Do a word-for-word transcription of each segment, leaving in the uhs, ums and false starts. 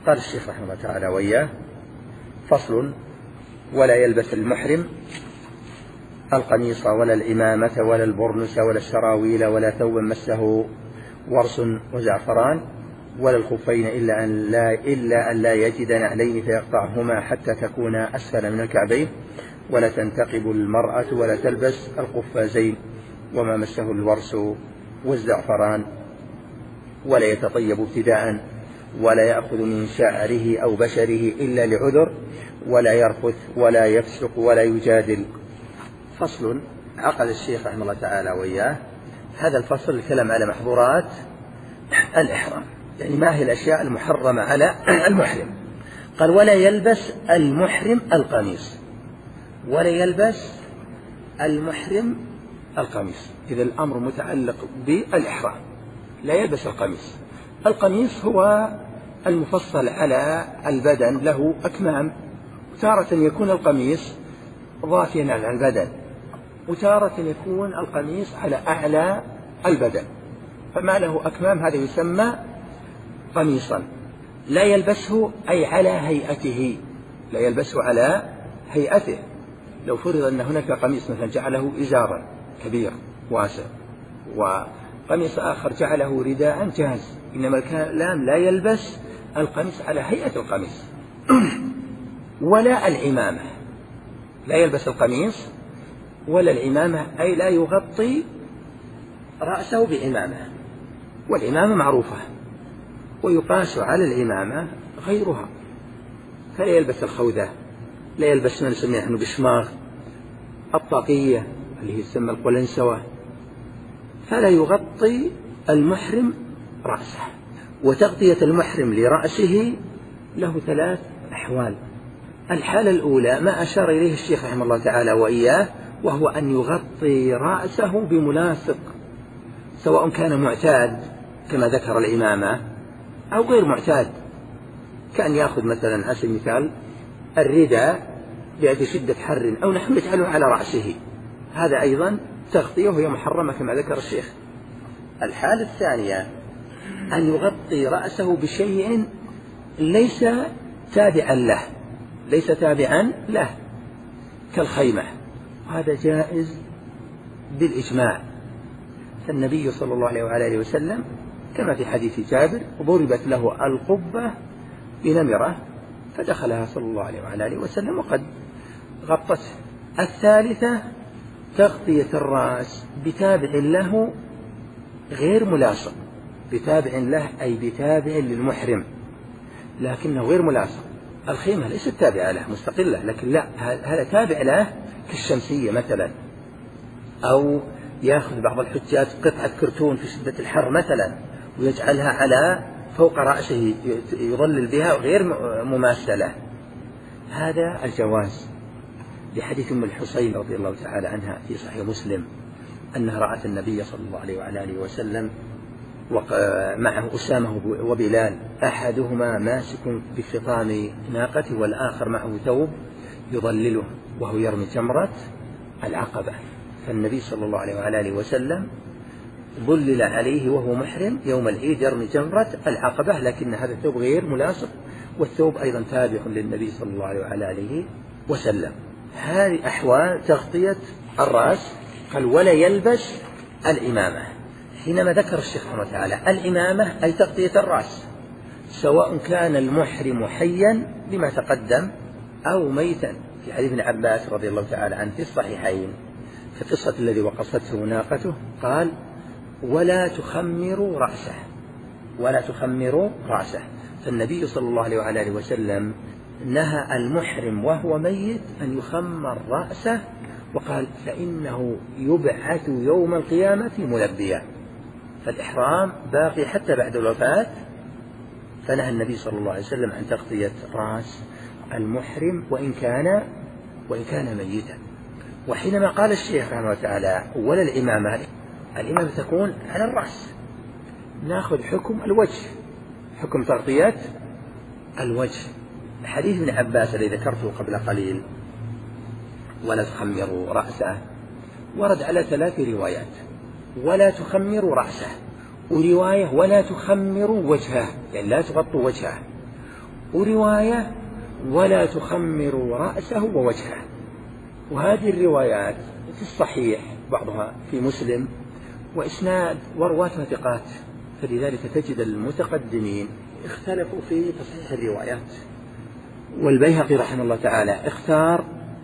قال الشيخ رحمه الله تعالى وإياه: فصل: ولا يلبس المحرم القميص ولا الإمامة ولا البرنس ولا السراويل ولا ثوب مسه ورس وزعفران ولا الخفين إلا أن لا, إلا أن لا يجد نعلين فيقطعهما حتى تكون أسفل من الكعبين، ولا تنتقب المرأة ولا تلبس القفازين وما مسه الورس والزعفران، ولا يتطيب ابتداء، ولا يأخذ من شعره أو بشره إلا لعذر، ولا يرفث ولا يفسق ولا يجادل. فصل: عقد الشيخ رحمه الله تعالى وإياه هذا الفصل الكلام على محظورات الإحرام، يعني ما هي الأشياء المحرمة على المحرم. قال: ولا يلبس المحرم القميص، ولا يلبس المحرم القميص. إذا الأمر متعلق بالإحرام، لا يلبس القميص. القميص هو المفصل على البدن، له أكمام، تارة يكون القميص ضافيا على البدن، وتارة يكون القميص على أعلى البدن، فما له أكمام هذا يسمى قميصا. لا يلبسه أي على هيئته، لا يلبسه على هيئته. لو فرض أن هناك قميص مثلا جعله إزارا كبير واسع، وقميص آخر جعله رداء جاز، إنما الكلام لا يلبس القميص على هيئة القميص. ولا العمامة، لا يلبس القميص ولا العمامة، أي لا يغطي رأسه بعمامة، والعمامة معروفة ويقاس على العمامة غيرها، فلا يلبس الخوذة، لا يلبس ما نسميه نحن بشماغ، الطاقية اللي هي تسمى القلنسوة، فلا يغطي المحرم رأسه. وتغطية المحرم لرأسه له ثلاث أحوال. الحالة الأولى ما أشار إليه الشيخ رحمه الله تعالى وإياه، وهو أن يغطي رأسه بملاصق، سواء كان معتاد كما ذكر الإمامة أو غير معتاد، كأن يأخذ مثلا على سبيل المثال الرداء بعد شدة حر أو نحن يجعله على رأسه، هذا أيضا تغطية وهي محرمة كما ذكر الشيخ. الحالة الثانية أن يغطي رأسه بشيء ليس تابعا له، ليس تابعا له كالخيمة، وهذا جائز بالإجماع. فالنبي صلى الله عليه وآله وسلم كما في حديث جابر: ضربت له القبة بنمرة فدخلها صلى الله عليه وآله وسلم وقد غطته. الثالثة تغطية الرأس بتابع له غير ملاصق، بتابع له أي بتابع للمحرم لكنه غير ملاصق. الخيمة ليست تابعة له مستقلة، لكن لا، هذا تابع له كالشمسية مثلا، أو يأخذ بعض الحجاج قطعة كرتون في شدة الحر مثلا ويجعلها على فوق رأسه يظلل بها غير مماثلة، هذا الجواز. لحديث أم الحسين رضي الله تعالى عنها في صحيح مسلم أنها رأت النبي صلى الله عليه وآله وسلم ومعه أسامة وبلال، أحدهما ماسك بخطام ناقته والآخر معه ثوب يظلله وهو يرمي جمرة العقبة، فالنبي صلى الله عليه وآله وسلم ظلل عليه وهو محرم يوم العيد يرمي جمرة العقبة، لكن هذا الثوب غير ملاصق، والثوب أيضا تابع للنبي صلى الله عليه وآله وسلم. هذه أحوال تغطية الرأس. قال: ولا يلبس الإمامة. حينما ذكر الشيخ رحمه الله تعالى الإمامة أي تغطية الرأس، سواء كان المحرم حيا بما تقدم أو ميتا، في حديث ابن عباس رضي الله تعالى عنه في الصحيحين في قصة الذي وقصته ناقته، قال: ولا تخمروا رأسه، ولا تخمروا رأسه. فالنبي صلى الله عليه وآله وسلم نهى المحرم وهو ميت أن يخمر رأسه، وقال: فإنه يبعث يوم القيامة ملبيا. فالإحرام باقي حتى بعد الوفاة، فنهى النبي صلى الله عليه وسلم عن تغطية رأس المحرم وإن كان وإن كان ميتا. وحينما قال الشيخ رحمه الله تعالى: ولا الإمامة، الإمامة تكون على الرأس، نأخذ حكم الوجه، حكم تغطية الوجه. حديث ابن عباس الذي ذكرته قبل قليل: ولا تخمروا رأسه، ورد على ثلاث روايات: ولا تخمروا رأسه، ورواية ولا تخمروا وجهه، يعني لا تغطوا وجهه، ورواية ولا تخمروا رأسه ووجهه. وهذه الروايات في الصحيح بعضها في مسلم وإسناد ورواتها ثقات، فلذلك تجد المتقدمين اختلفوا في تصحيح الروايات. والبيهقي رحمه الله تعالى اختار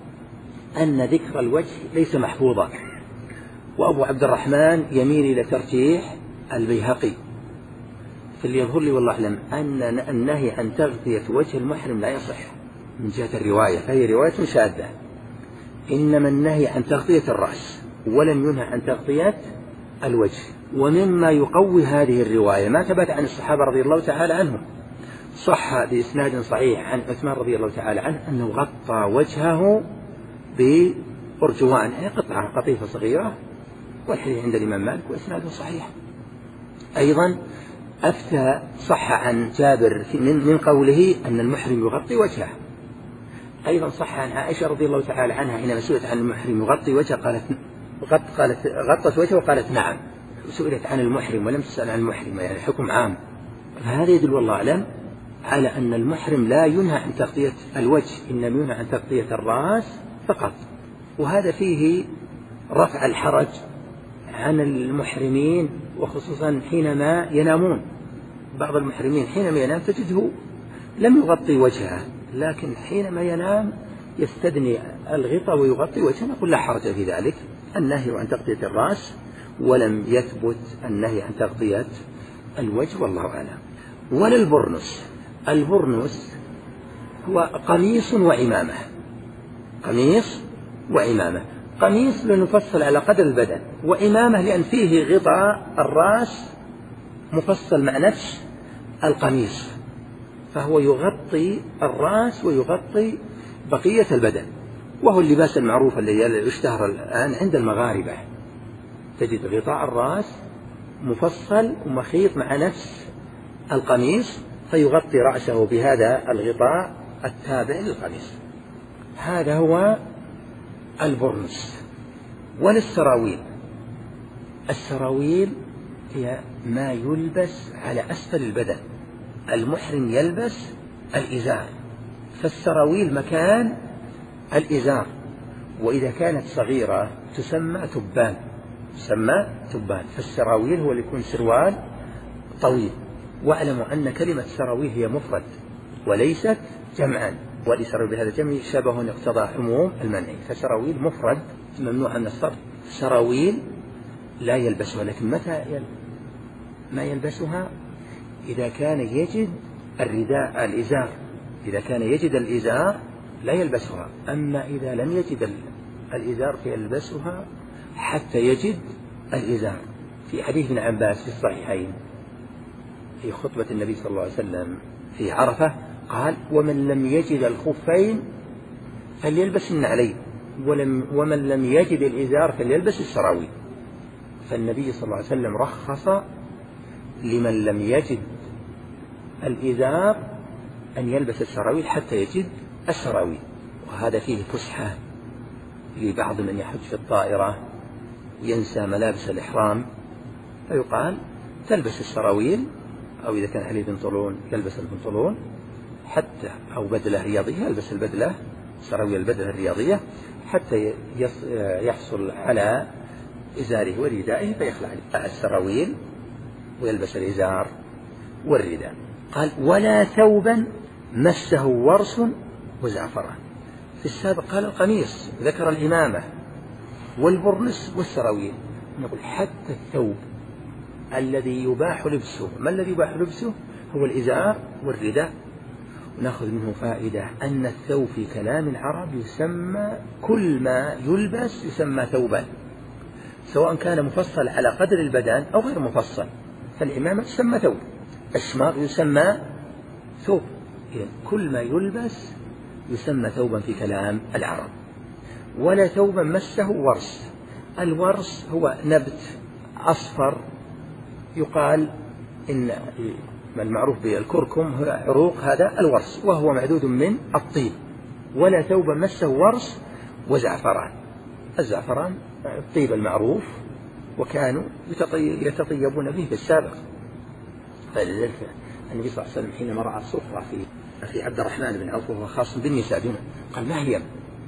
أن ذكر الوجه ليس محفوظا، وأبو عبد الرحمن يميل إلى ترجيح البيهقي. فاللي يظهر لي والله أعلم أن النهي عن تغطية وجه المحرم لا يصح من جهة الرواية، فهي رواية شاذة. إنما النهي عن تغطية الرأس، ولم ينهى عن تغطية الوجه. ومما يقوي هذه الرواية ما ثبت عن الصحابة رضي الله تعالى عنهم، صح بإسناد صحيح عن عثمان رضي الله تعالى عنه أنه غطى وجهه بأرجوان، يعني قطعة قطيفة صغيرة، والحديث عند الإمام مالك وإسناده صحيح. أيضا أفتى صح عن جابر من قوله أن المحرم يغطي وجهه. أيضا صح عن عائشة رضي الله تعالى عنها حينما سئلت عن المحرم يغطي وجهه قالت غط قالت غطت وجهه وقالت نعم. سئلت عن المحرم ولم تسأل عن المحرم، يعني حكم عام. فهذا يدل والله أعلم على أن المحرم لا ينهى عن تغطية الوجه، إنما ينهى عن تغطية الرأس فقط. وهذا فيه رفع الحرج عن المحرمين، وخصوصا حينما ينامون. بعض المحرمين حينما ينام تجده لم يغطي وجهه، لكن حينما ينام يستدني الغطاء ويغطي وجهه، نقول لا حرج في ذلك. النهي عن تغطية الرأس، ولم يثبت النهي عن تغطية الوجه والله أعلم. ولا البرنس. البرنس هو قميص وعمامة، قميص وعمامة. قميص لنفصل على قدر البدن، وعمامة لأن فيه غطاء الرأس مفصل مع نفس القميص، فهو يغطي الرأس ويغطي بقية البدن. وهو اللباس المعروف الذي يشتهر الآن عند المغاربة، تجد غطاء الرأس مفصل ومخيط مع نفس القميص، فيغطي رأسه بهذا الغطاء التابع للقميص. هذا هو البرنس. وللسراويل. السراويل هي ما يلبس على أسفل البدن. المحرم يلبس الإزار، فالسراويل مكان الإزار. وإذا كانت صغيرة تسمى تبان، تسمى تبان. فالسراويل هو اللي يكون سروال طويل. واعلموا أن كلمة سراويل هي مفرد وليست جمعا، والإسراء بهذا الجمع شبه اقتضى عموم المنع، فسراويل مفرد ممنوع من الصرف. سراويل لا يلبسها، لكن متى يل... ما يلبسها؟ إذا كان يجد الرداء الإزار، إذا كان يجد الإزار لا يلبسها. أما إذا لم يجد الإزار فيلبسها حتى يجد الإزار. في حديث ابن عباس في الصحيحين في خطبة النبي صلى الله عليه وسلم في عرفة قال: ومن لم يجد الخفين فليلبس النعلين، ولم ومن لم يجد الإزار فليلبس السراويل. فالنبي صلى الله عليه وسلم رخص لمن لم يجد الإزار أن يلبس السراويل حتى يجد السراويل. وهذا فيه فسحة لبعض من يحج في الطائرة ينسى ملابس الإحرام، فيقال تلبس السراويل، أو إذا كان عليه بنطلون يلبس البنطلون حتى، أو بدلة رياضية يلبس البدلة، سراويل البدلة الرياضية، حتى يحصل على إزاره وردائه فيخلع السراويل ويلبس الإزار والرداء. قال: ولا ثوبا مسه ورس وزعفران. في السابق قال القميص، ذكر الإمامة والبرنس والسراويل. نقول حتى الثوب الذي يباح لبسه. ما الذي يباح لبسه؟ هو الإزار والرداء. ونأخذ منه فائدة أن الثوب في كلام العرب يسمى، كل ما يلبس يسمى ثوبا، سواء كان مفصل على قدر البدن أو غير مفصل. فالإمامة تسمى ثوب، الشماغ يسمى ثوب. إذن كل ما يلبس يسمى ثوبا في كلام العرب. ولا ثوبا مسه ورس. الورس هو نبت أصفر، يقال إن المعروف بالكركم هو عروق هذا الورس، وهو معدود من الطيب. ولا ثوبا مسه ورس وزعفران. الزعفران الطيب المعروف، وكانوا يتطيبون به في السابق. فلذلك النبي صلى الله عليه وسلم حينما رأى صفرة في في عبد الرحمن بن عوف وهو خاص بالنساء دونه قال ما هي؟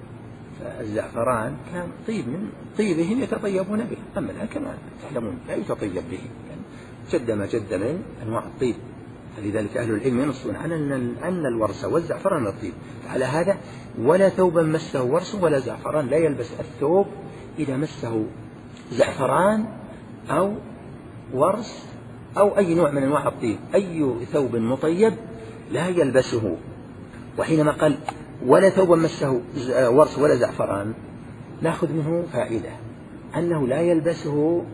الزعفران كان طيب من طيبهم يتطيبون به، أما الآن كما تعلمون لا يتطيب به، يعني جد ما جد من أنواع الطيب. فلذلك أهل العلم ينصون عن أن الورس والزعفران الطيب. على هذا ولا ثوبا مسه ورس ولا زعفران، لا يلبس الثوب إذا مسه زعفران أو ورس أو أي نوع من أنواع الطيب، أي ثوب مطيب لا يلبسه. وحينما قال ولا ثوب مسه ورس ولا زعفران نأخذ منه فائدة أنه لا يلبسه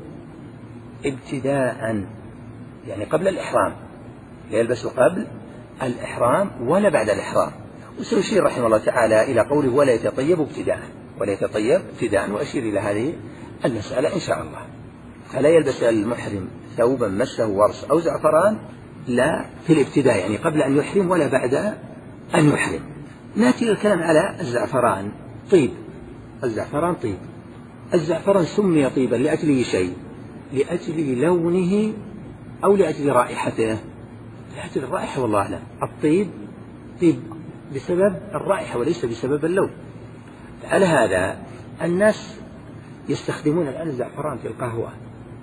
ابتداء، يعني قبل الإحرام، لا يلبسه قبل الإحرام ولا بعد الإحرام. وسيشير رحمه الله تعالى إلى قوله ولا يتطيب ابتداء، ولا يتطيب ابتداء، وأشير إلى هذه المسألة إن شاء الله. فلا يلبس المحرم ثوبا مسه ورس أو زعفران لا في الابتداء، يعني قبل أن يحرم ولا بعد أن يحرم. نأتي الكلام على الزعفران. طيب، الزعفران طيب. الزعفران سمي طيبا لأجل شيء، لأجل لونه أو لأجل رائحته؟ لأجل الرائحة والله أعلم. الطيب طيب بسبب الرائحة وليس بسبب اللون. على هذا الناس يستخدمون الآن الزعفران في القهوة،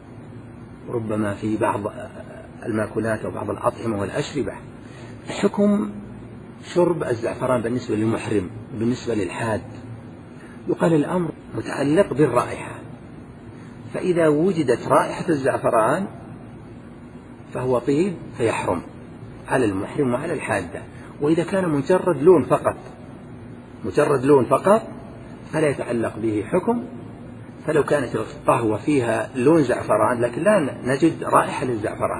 ربما في بعض المأكولات أو بعض الأطعمة والأشربة. حكم شرب الزعفران بالنسبة للمحرم بالنسبة للحاد، يقال الأمر متعلق بالرائحة، فإذا وجدت رائحة الزعفران فهو طيب فيحرم على المحرم وعلى الحادة. وإذا كان مجرد لون فقط، مجرد لون فقط فلا يتعلق به حكم. فلو كانت القهوة فيها لون زعفران لكن لا نجد رائحة للزعفران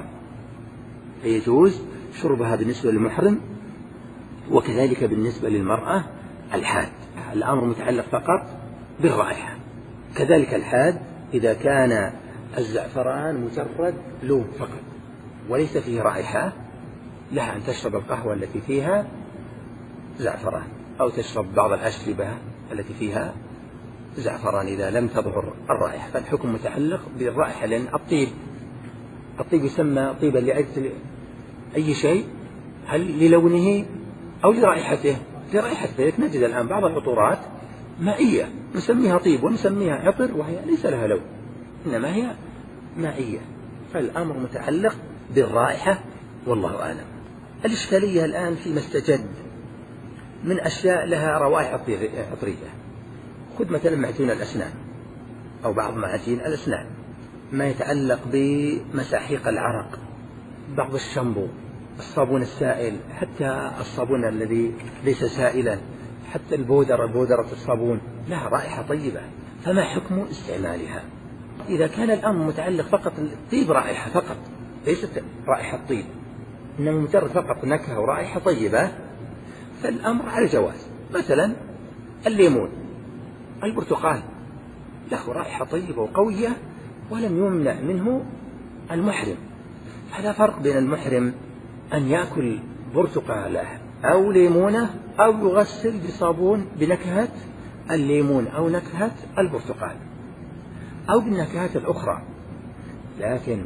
فيجوز شربها بالنسبة للمحرم، وكذلك بالنسبة للمرأة الحاد. الأمر متعلق فقط بالرائحة. كذلك الحاد إذا كان الزعفران مجرد لون فقط وليس فيه رائحة، لها أن تشرب القهوة التي فيها زعفران أو تشرب بعض الأشربة التي فيها زعفران إذا لم تظهر الرائحة. فالحكم متعلق بالرائحة، لأن الطيب الطيب يسمى طيبا لأجل أي شيء، هل للونه أو لرائحته؟ لرائحته. نجد الآن بعض العطورات مائية نسميها طيب ونسميها عطر وهي ليس لها لون، إنما هي مائية. فالأمر متعلق بالرائحة والله أعلم. الإشكالية الآن فيما استجد من أشياء لها روائح عطرية. خذ مثلا معجون الأسنان أو بعض معاجين الأسنان، ما يتعلق بمساحيق العرق، بعض الشامبو، الصابون السائل، حتى الصابون الذي ليس سائلا، حتى البودرة بودرة الصابون لها رائحة طيبة. فما حكم استعمالها؟ إذا كان الأمر متعلق فقط الطيب رائحة فقط ليست رائحة طيب، إنما مجرد فقط نكهة ورائحة طيبة، فالأمر على الجواز. مثلا الليمون، البرتقال له رائحة طيبة وقوية ولم يمنع منه المحرم. هذا فرق بين المحرم أن يأكل برتقالة أو ليمونة أو يغسل بصابون بنكهة الليمون أو نكهة البرتقال أو بالنكهات الأخرى. لكن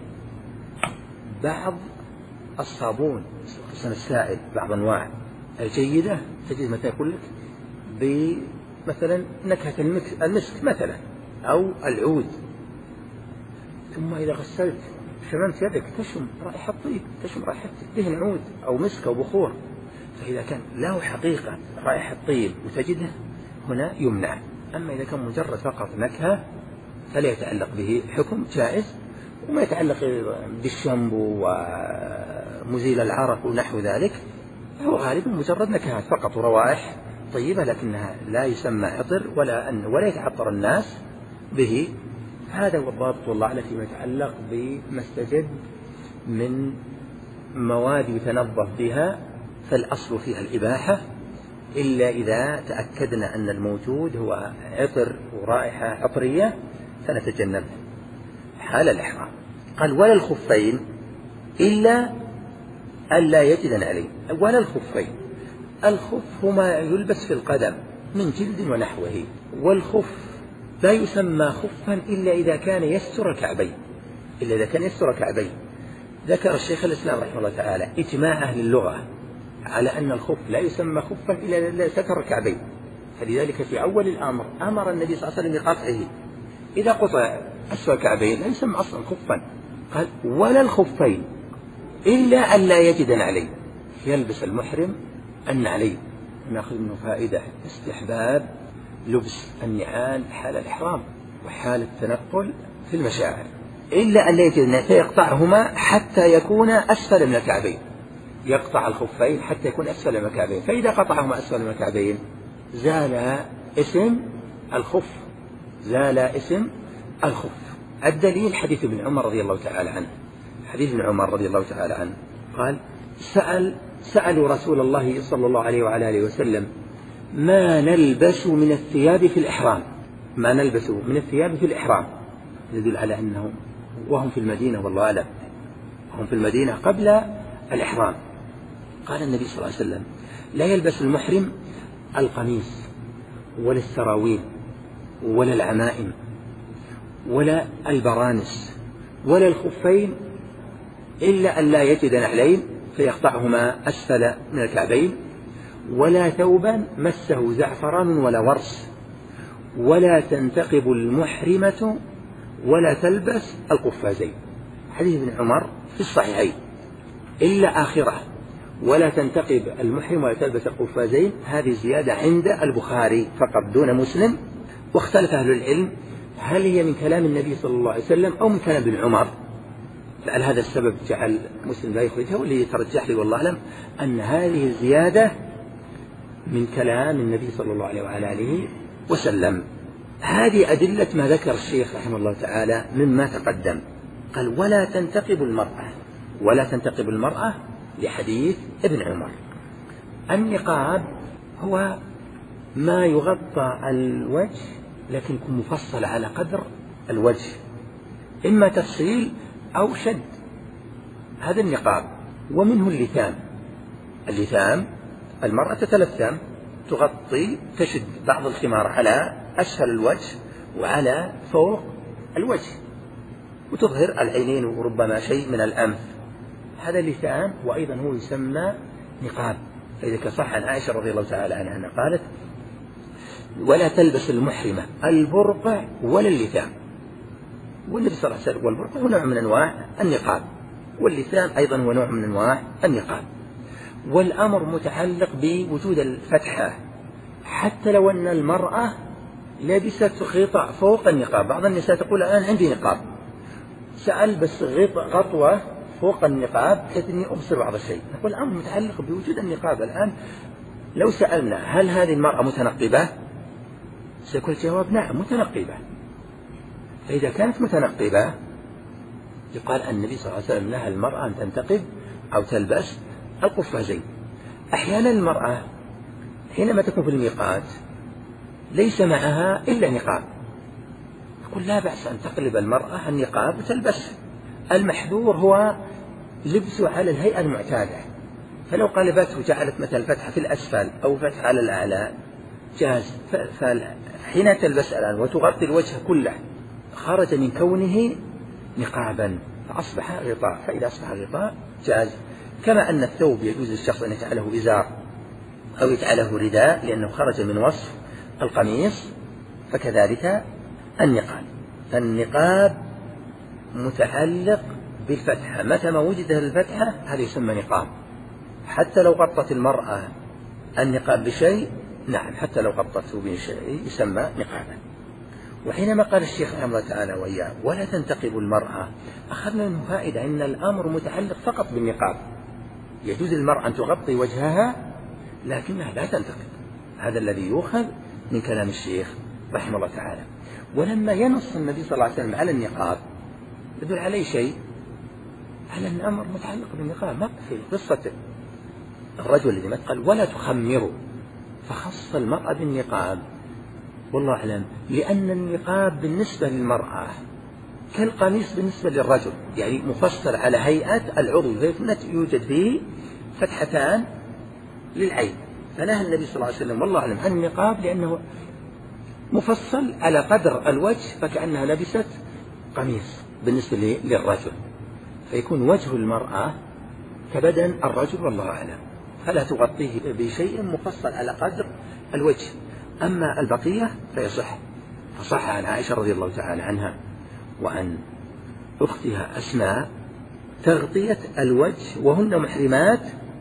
بعض الصابون السائل بعض أنواع الجيدة تجد مثلا يقول لك بمثلا نكهة المسك مثلا أو العود، ثم إذا غسلت شممت يدك تشم رائحة طيب، تشم رائحة دهن عود أو مسك أو بخور. فإذا كان له حقيقة رائحة طيب وتجده هنا يمنع. أما إذا كان مجرد فقط نكهة فلا يتعلق به حكم جائز. وما يتعلق بالشامبو ومزيل العرق ونحو ذلك هو غالبا مجرد نكهات فقط وروائح طيبة، لكنها لا يسمى عطر ولا أن ولا يتعطر الناس به. هذا هو الضابط والله أعلم فيما يتعلق بما استجد من مواد يتنظف بها، فالأصل فيها الإباحة إلا إذا تأكدنا أن الموجود هو عطر ورائحة عطرية فنتجنبه حال الإحرام. قال ولا الخفين إلا ألا يجدن عليه. ولا الخفين، الخف هما يلبس في القدم من جلد ونحوه، والخف لا يسمى خفا إلا إذا كان يستر كعبين، إلا إذا كان يستر كعبين. ذكر الشيخ الإسلام رحمه الله تعالى إجماع أهل اللغة على أن الخف لا يسمى خفا إلا ستر الكعبين، فلذلك في أول الأمر أمر النبي صلى الله عليه وسلم بقطعه، إذا قطع أسفل الكعبين لا يسمى أصلا خفا. قال ولا الخفين إلا أن لا يجد نعلين، يلبس المحرم النعلين. نأخذ منه فائدة استحباب لبس النعال حال الإحرام وحال التنقل في المشاعر، إلا أن لا يجد نعلين فيقطعهما حتى يكون أسفل من الكعبين، يقطع الخفين حتى يكون أسفل من الكعبين، فإذا قطعهما أسفل من الكعبين زال اسم الخف، زال اسم الخف. الدليل حديث ابن عمر رضي الله تعالى عنه، حديث ابن عمر رضي الله تعالى عنه قال سأل سألوا رسول الله صلى الله عليه وعلى آله وسلم ما نلبس من الثياب في الإحرام، ما نلبس من الثياب في الإحرام، يدل على أنهم وهم في المدينة، والله أعلم وهم في المدينة قبل الإحرام. قال النبي صلى الله عليه وسلم لا يلبس المحرم القميص ولا السراويل ولا العمائم ولا البرانس ولا الخفين إلا أن لا يجد نعلين فيقطعهما أسفل من الكعبين، ولا ثوبا مسه زعفران ولا ورس، ولا تنتقب المحرمة ولا تلبس القفازين. حديث ابن عمر في الصحيحين، إلا آخرة ولا تنتقب المحرم ولا تلبس القفازين، هذه زيادة عند البخاري فقط دون مسلم. واختلف أهل العلم هل هي من كلام النبي صلى الله عليه وسلم أو من كلام ابن عمر، لعل هذا السبب جعل مسلم لا يخرجها، واللي يترجح لي والله أعلم أن هذه الزيادة من كلام النبي صلى الله عليه وعلى آله وسلم. هذه أدلة ما ذكر الشيخ رحمه الله تعالى مما تقدم. قال ولا تنتقب المرأة، ولا تنتقب المرأة لحديث ابن عمر. النقاب هو ما يغطى الوجه لكن يكون مفصل على قدر الوجه، إما تفصيل أو شد، هذا النقاب. ومنه اللثام، اللثام المرأة تتلثم، تغطي تشد بعض الخمار على أسفل الوجه وعلى فوق الوجه وتظهر العينين وربما شيء من الأنف، هذا اللثام، وأيضا هو يسمى نقاب. فإذا صح عن عائشة رضي الله تعالى عنها أنها قالت ولا تلبس المحرمة البرقع ولا اللثام، والنبي صلى الله عليه وسلم والبرقع هو نوع من أنواع النقاب، واللثام أيضا هو نوع من أنواع النقاب. والأمر متعلق بوجود الفتحة، حتى لو أن المرأة لبست غطاء فوق النقاب. بعض النساء تقول الآن عندي نقاب سألبس غطوة فوق النقاب بحيث أني أبصر بعض الشيء، نقول الأمر متعلق بوجود النقاب. الآن لو سألنا هل هذه المرأة متنقبة، سيكون الجواب نعم متنقبة. فإذا كانت متنقبة يقال أن النبي صلى الله عليه وسلم نهى المرأة أن تنتقب أو تلبس القفازين. أحيانا المرأة حينما تكون في الميقات ليس معها إلا نقاب، يقول لا بأس أن تقلب المرأة النقاب وتلبسه، المحذور هو لبسه على الهيئة المعتادة. فلو قلبته وجعلت مثلا فتحة في الأسفل أو فتحة على الأعلى جاز، فحين تلبس الآن وتغطي الوجه كله خرج من كونه نقابا فأصبح غطاء، فإذا أصبح غطاء جاز. كما أن الثوب يجوز للشخص أن يجعله إزار أو يجعله رداء لأنه خرج من وصف القميص، فكذلك النقاب. فالنقاب متعلق بالفتحة، متى ما وجدت الفتحة هذا يسمى نقاب، حتى لو غطت المرأة النقاب بشيء، نعم حتى لو غطته بشيء يسمى نقابا. وحينما قال الشيخ رحمه الله تعالى وإياه ولا تنتقب المرأة، أخذنا منه فائدة أن الأمر متعلق فقط بالنقاب، يجوز للمرأة أن تغطي وجهها لكنها لا تنتقب، هذا الذي يؤخذ من كلام الشيخ رحمه الله تعالى. ولما ينص النبي صلى الله عليه وسلم على النقاب يدل عليه شيء، على أن الأمر متعلق بالنقاب. ما في قصة الرجل الذي مات قال ولا تخمروا، فخص المرأة بالنقاب والله أعلم، لأن النقاب بالنسبة للمرأة كالقميص بالنسبة للرجل، يعني مفصل على هيئة العضو، يوجد فيه فتحتان للعين، فنهى النبي صلى الله عليه وسلم والله أعلم عن النقاب لأنه مفصل على قدر الوجه، فكأنها لبست قميص بالنسبة للرجل. فيكون وجه المرأة كبدن الرجل والله أعلم، فلا تغطيه بشيء مفصل على قدر الوجه. أما البقية فيصح، فصح عن عائشة رضي الله تعالى عنها وعن أختها أسماء تغطية الوجه وهن محرمات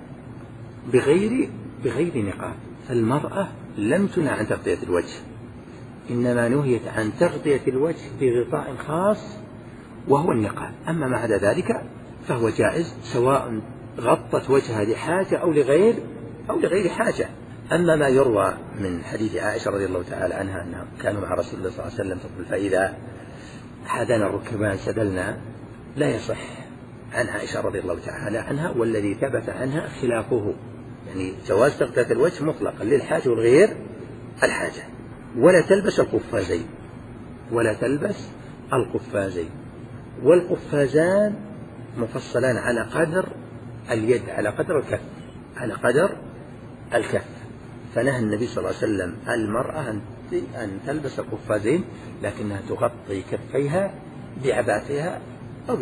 بغير بغير نقاب. فالمرأة لم تنهى عن تغطية الوجه، إنما نهيت عن تغطية الوجه بغطاء خاص وهو النقاب. أما ما عدا ذلك فهو جائز، سواء غطت وجهها لحاجة أو لغير أو لغير حاجة. أما ما يروى من حديث عائشة رضي الله تعالى عنها أنهم كانوا مع رسول الله صلى الله عليه وسلم تقول فإذا حدنا الركبان سدلنا، لا يصح عن عائشة رضي الله تعالى عنها، والذي ثبت عنها خلافه، يعني جواز تغطية الوجه مطلقا للحاجة والغير الحاجة. ولا تلبس القفازين، ولا تلبس القفازين، والقفازان مفصلان على قدر اليد، على قدر الكف، على قدر الكف. فنهى النبي صلى الله عليه وسلم المرأة أن تلبس القفازين، لكنها تغطي كفيها بعباتها أو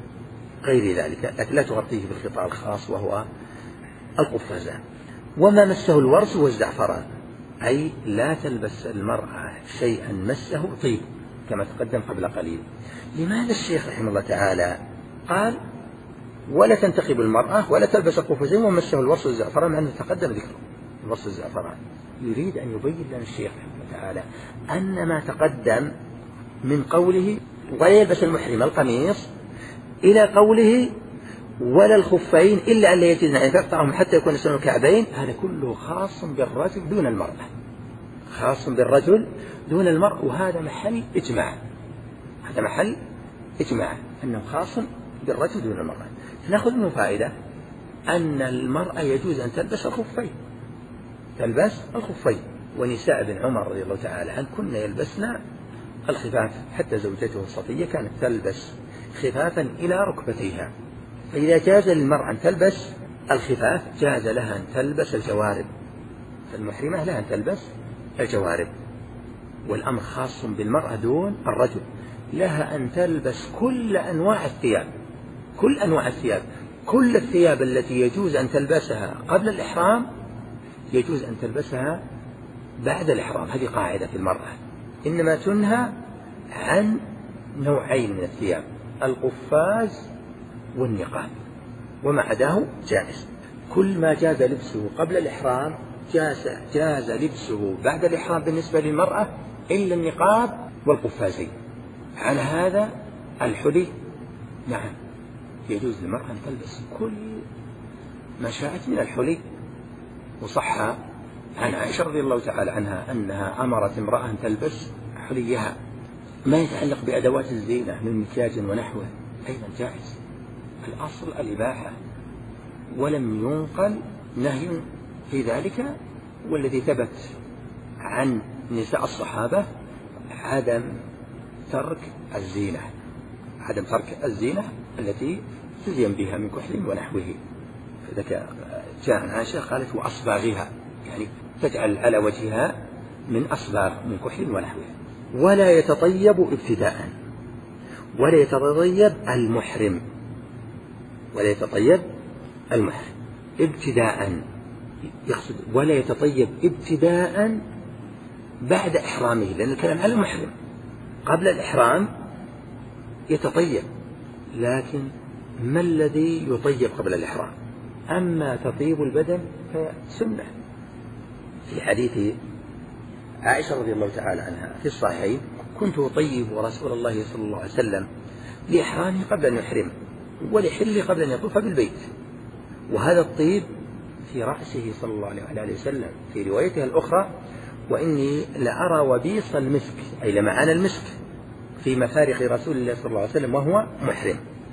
غير ذلك، لكن لا تغطيه بالغطاء الخاص وهو القفازان. وما مسه الورس والزعفران، أي لا تلبس المرأة شيئا مسه طيب كما تقدم قبل قليل. لماذا الشيخ رحمه الله تعالى قال ولا تنتقب المرأة ولا تلبس القفازين ومسه الورس والزعفران، مع أنه تقدم ذكره الورس والزعفران؟ يريد أن يبين لنا الشيخ رحمه الله تعالى أن ما تقدم من قوله ولا يلبس المحرم القميص إلى قوله ولا الخفين إلا أن لا يجدن أن تقطعهم حتى يكون سن الكعبين، هذا كله خاص بالرجل دون المرأة، خاص بالرجل دون المرأة. وهذا محل إجماع، هذا محل إجماع أنه خاص بالرجل دون المرأة. نأخذ منه فائدة أن المرأة يجوز أن تلبس الخفين، تلبس الخفين. ونساء ابن عمر رضي الله تعالى عنه كن يلبسن الخفاف، حتى زوجته الصفية كانت تلبس خفافا إلى ركبتيها. فإذا جاز للمرأة أن تلبس الخفاف جاز لها أن تلبس الجوارب، فالمحرمة لها أن تلبس الجوارب. والأمر خاص بالمرأة دون الرجل، لها أن تلبس كل أنواع الثياب، كل أنواع الثياب، كل الثياب التي يجوز أن تلبسها قبل الإحرام يجوز أن تلبسها بعد الإحرام. هذه قاعدة في المرأة، إنما تنهى عن نوعين من الثياب، القفاز والنقاب، وما عداه جائز. كل ما جاز لبسه قبل الإحرام جاز, جاز لبسه بعد الإحرام بالنسبة للمرأة إلا النقاب والقفازين. على هذا الحلي نعم يجوز للمرأة أن تلبس كل ما شاءت من الحلي. وصح عن عائشة رضي الله تعالى عنها أنها أمرت امرأة أن تلبس حليها. ما يتعلق بأدوات الزينة من مكياج ونحوه أيضا جائز، الأصل الإباحة، ولم ينقل نهي في ذلك. والذي ثبت عن نساء الصحابة عدم ترك الزينة، عدم ترك الزينة التي تزين بها من كحل ونحوه. فذلك جاء عن عائشة قالت وأصباغها، يعني تجعل على وجهها من أصباغ من كحل ونحوه. ولا يتطيب ابتداء، ولا يتطيب المحرم، ولا يتطيب المحرم ابتداء، يقصد ولا يتطيب ابتداء بعد إحرامه، لأن الكلام على المحرم قبل الإحرام يتطيب، لكن ما الذي يطيب قبل الإحرام؟ أما تطيب البدن فسنة. في حديث عائشة رضي الله تعالى عنها في الصحيحين كنت أطيب رسول الله صلى الله عليه وسلم لإحرامه قبل أن يحرم ولحله قبل أن يطوف بالبيت. وهذا الطيب في رأسه صلى الله عليه وسلم. في روايته الأخرى وإني لأرى وبيص المسك، أي لمعان المسك في مفارق رسول الله صلى الله عليه وسلم وهو محرم.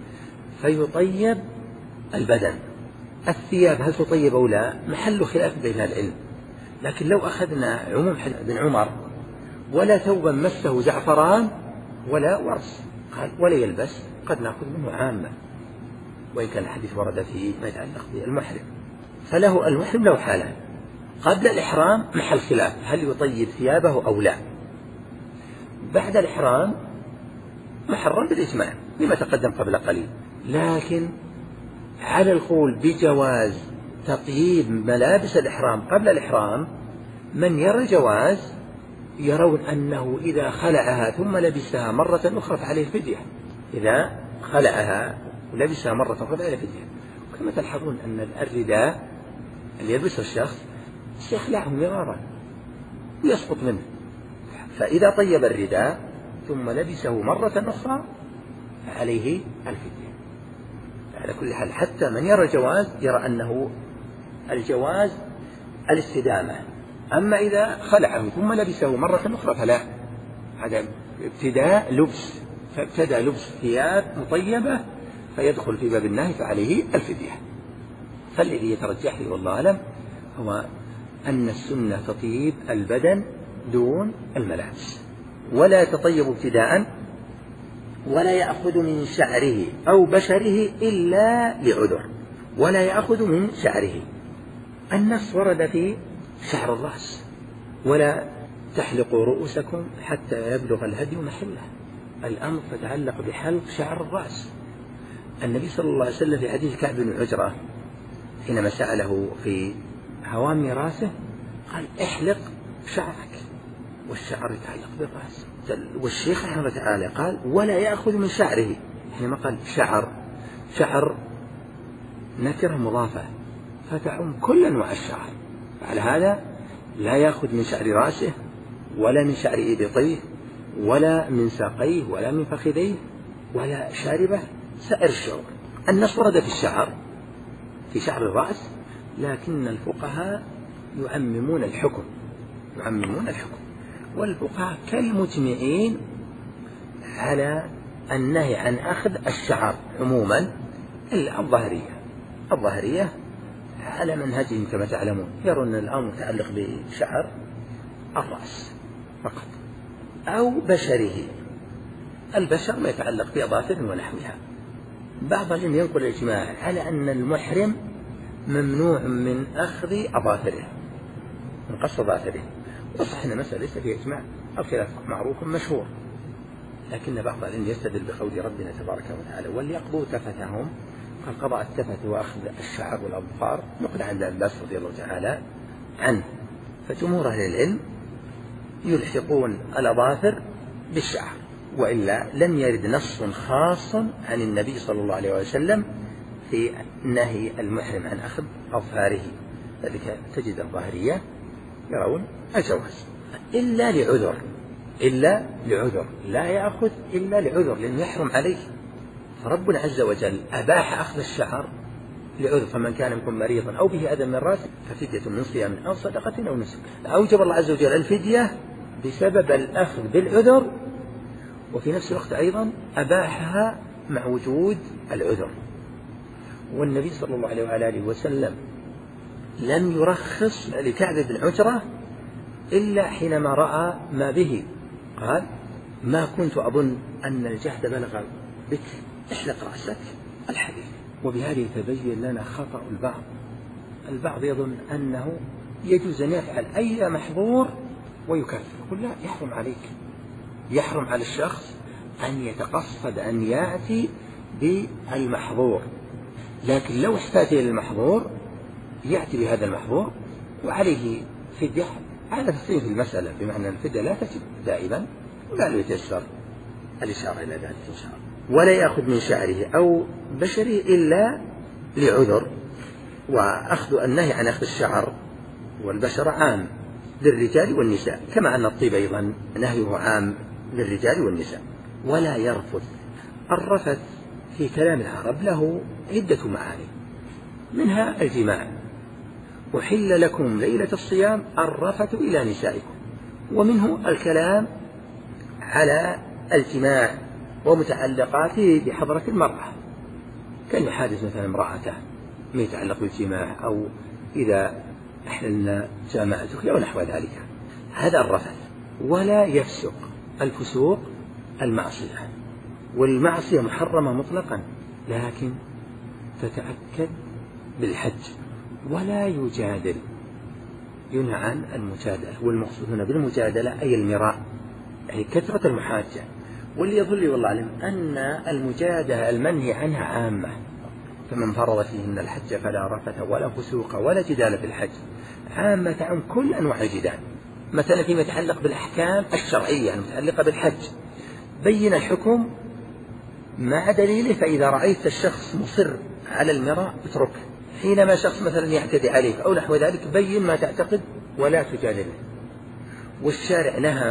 فيطيب البدن. الثياب هل تطيب أو لا محل خلاف بين العلم، لكن لو أخذنا عموم حديث ابن عمر ولا ثوبا مسه زعفران ولا ورس قال ولا يلبس، قد نأخذ منه عامة، وإن كان الحديث ورد فيه ما يتعلق بالمحرم. فله المحرم له حالان، قبل الإحرام محل خلاف هل يطيب ثيابه أو لا، بعد الإحرام محرم بالإجماع لما تقدم قبل قليل. لكن على القول بجواز تطييب ملابس الإحرام قبل الإحرام من يرى الجواز يرون أنه إذا خلعها ثم لبسها مرة أخرى فعليه الفدية، إذا خلعها ولبسها مرة أخرى فعليه الفدية. كما تلحظون أن الرداء اللي يلبسه الشخص يخلعه مرارا ويسقط منه، فإذا طيب الرداء ثم لبسه مرة أخرى فعليه الفدية. على كل حال حتى من يرى الجواز يرى أنه الجواز الاستدامة، أما إذا خلعه ثم لبسه مرة أخرى فلا، هذا ابتداء لبس، فابتدى لبس ثياب مطيبة فيدخل في باب النهي فعليه الفدية. فالذي يترجح لي والله أعلم هو أن السنة تطيب البدن دون الملابس، ولا يتطيب ابتداء ولا يأخذ من شعره أو بشره إلا لعذر، ولا يأخذ من شعره. النص ورد في شعر الرأس: ولا تحلقوا رؤوسكم حتى يبلغ الهدي محله. الأمر تتعلق بحلق شعر الرأس. النبي صلى الله عليه وسلم في حديث كعب بن عجرة حينما سأله في هوام راسه قال: احلق شعرك، والشعر يتعلق بالرأس. والشيخ رحمه الله تعالى قال: ولا يأخذ من شعره، حينما قال شعر، شعر نكرة مضافة فتعم كل أنواع الشعر، على هذا لا يأخذ من شعر رأسه ولا من شعر إبطيه ولا من ساقيه ولا من فخذيه ولا شاربه، سائر الشعور. النص ورد في الشعر، في شعر الرأس، لكن الفقهاء يعممون الحكم، يعممون الحكم والفقهاء كالمجمعين على النهي عن أخذ الشعر عموما إلا الظاهرية. الظاهرية على منهجهم كما تعلمون يرون الأمر متعلق بشعر الرأس فقط أو بشره. البشر ما يتعلق بأظافر ونحوها. بعض العلم ينقل الإجماع على أن المحرم ممنوع من أخذ أظافره، من قص أظافره، وصح أن المسألة ليس فيها إجماع، الخلاف معروف مشهور، لكن بعض العلم يستدل بقول ربنا تبارك وتعالى: وليقضوا تفثهم. قال: قضاء التفث وأخذ الشعر والأظفار نقل عن ابن عباس رضي الله تعالى عنه. فجمهور أهل العلم يلحقون الأظافر بالشعر، وإلا لم يرد نص خاص عن النبي صلى الله عليه وسلم في نهي المحرم عن أخذ أظفاره، ذلك تجد الظاهرية يرون الجواز إلا لعذر، إلا لعذر، لا يأخذ إلا لعذر لأنه يحرم عليه. فربنا عز وجل أباح أخذ الشعر لعذر: فمن كان منكم مريضا أو به أذى من رأسه ففدية من صيام أو صدقة أو نسك. أوجب الله عز وجل الفدية بسبب الأخذ بالعذر، وفي نفس الوقت أيضا أباحها مع وجود العذر. والنبي صلى الله عليه وآله وسلم لم يرخص لكعب بن عجرة إلا حينما رأى ما به، قال: ما كنت أظن أن الجهد بلغ بك، احلق رأسك، الحديث. وبهذه يتبين لنا خطأ البعض. البعض يظن أنه يجوز أن يفعل أي محظور ويكفر. يقول: لا، يحرم عليك، يحرم على الشخص أن يتقصد أن يأتي بالمحظور، لكن لو احتاج إلى المحظور يأتي بهذا المحظور وعليه فدية. هذا تفصيل في المسألة، بمعنى الفدية لا تجب دائما، ولا يتيسر الإشارة إلى ذلك إن شاء الله. ولا يأخذ من شعره أو بشره إلا لعذر. وأخذ النهي عن أخذ الشعر والبشر عام للرجال والنساء، كما أن الطيب أيضا نهيه عام للرجال والنساء. ولا يرفث. الرفث في كلام العرب له عدة معاني، منها الجماع: أحل لكم ليلة الصيام الرفث إلى نسائكم. ومنه الكلام على الجماع ومتعلقاته بحضرة المرأة، كان يحادث مثلا امرأته ما يتعلق بالجماع، أو إذا أحللنا جامعتك أو نحو ذلك، هذا الرفث. ولا يفسق. الفسوق المعصية، والمعصية محرمة مطلقا لكن تتأكد بالحج. ولا يجادل. ينهى عن المجادلة، والمقصود هنا بالمجادلة أي المراء، أي كثرة المحاجة. واللي يظل لي والله أعلم أن المجادلة المنهي عنها عامة، فمن فرض فيهن الحج فلا رفث ولا فسوق ولا جدال في الحج، عامة عن كل أنواع الجدال. مثلا فيما يتعلق بالأحكام الشرعية المتعلقة بالحج بين الحكم مع دليله، فإذا رأيت الشخص مصر على المراء اتركه، حينما شخص مثلا يعتدي عليك أو نحو ذلك بين ما تعتقد ولا تجادله. والشارع نهى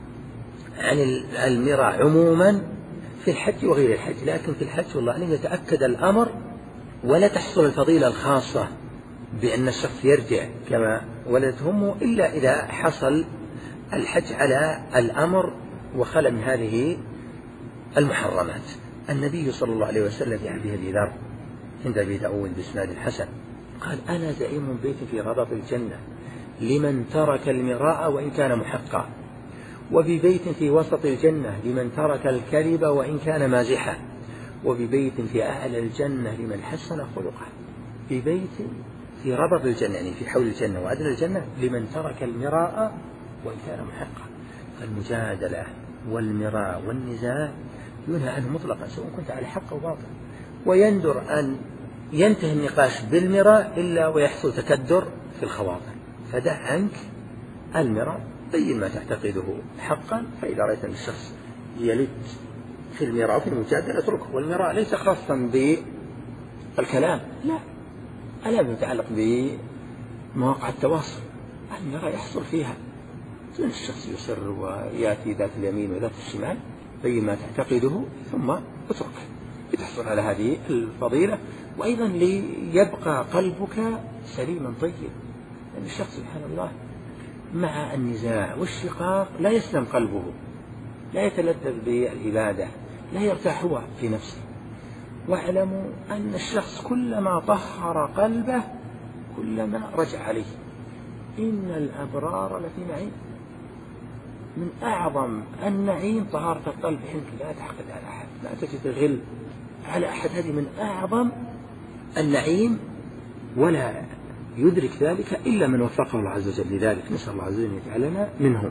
عن المراء عموما في الحج وغير الحج، لكن في الحج والله أعلم يتأكد الأمر ولا تحصل الفضيلة الخاصة بأن الشخص يرجع كما ولدت همه إلا إذا حصل الحج على الأمر وخلى من هذه المحرمات. النبي صلى الله عليه وسلم في حديث أبي ذر عند أبي داود بإسناد الحسن قال: أنا زعيم بيت في ربط الجنة لمن ترك المراء وإن كان محقا، وببيت في وسط الجنة لمن ترك الكذب وإن كان مازحا، وببيت في أعلى الجنة لمن حسن خلقه. ببيت في ربط الجنة يعني في حول الجنة وأدنى الجنة لمن ترك المراء وإن كان محقا. فالمجادلة والمراء والنزاع ينهى عنه مطلقا سواء كنت على حق أو باطل، ويندر أن ينتهي النقاش بالمراء إلا ويحصل تكدر في الخواطر. فدع عنك المراء، بين ما تعتقده حقا، فإذا رأيت أن الشخص يلد في المراء في المجادلة اتركه. والمراء ليس خاصا بالكلام، لا، ألا يتعلق بمواقع التواصل، المراء يحصل فيها لأن الشخص يصر ويأتي ذات اليمين وذات الشمال، بين ما تعتقده ثم اتركه لتحصل على هذه الفضيلة، وأيضا ليبقى قلبك سليما طيب. لأن الشخص سبحان الله مع النزاع والشقاق لا يسلم قلبه، لا يتلذذ بالعبادة، لا يرتاح هو في نفسه. واعلموا أن الشخص كلما طهر قلبه كلما رجع عليه. إن الأبرار لفي نعيم، من أعظم النعيم طهارة القلب، حينك لا تحقد على أحد، لا تجد غل على أحد، هذه من أعظم النعيم، ولا يدرك ذلك إلا من وفقه الله عز وجل. لذلك نسأل الله عز وجل أن يجعلنا منهم.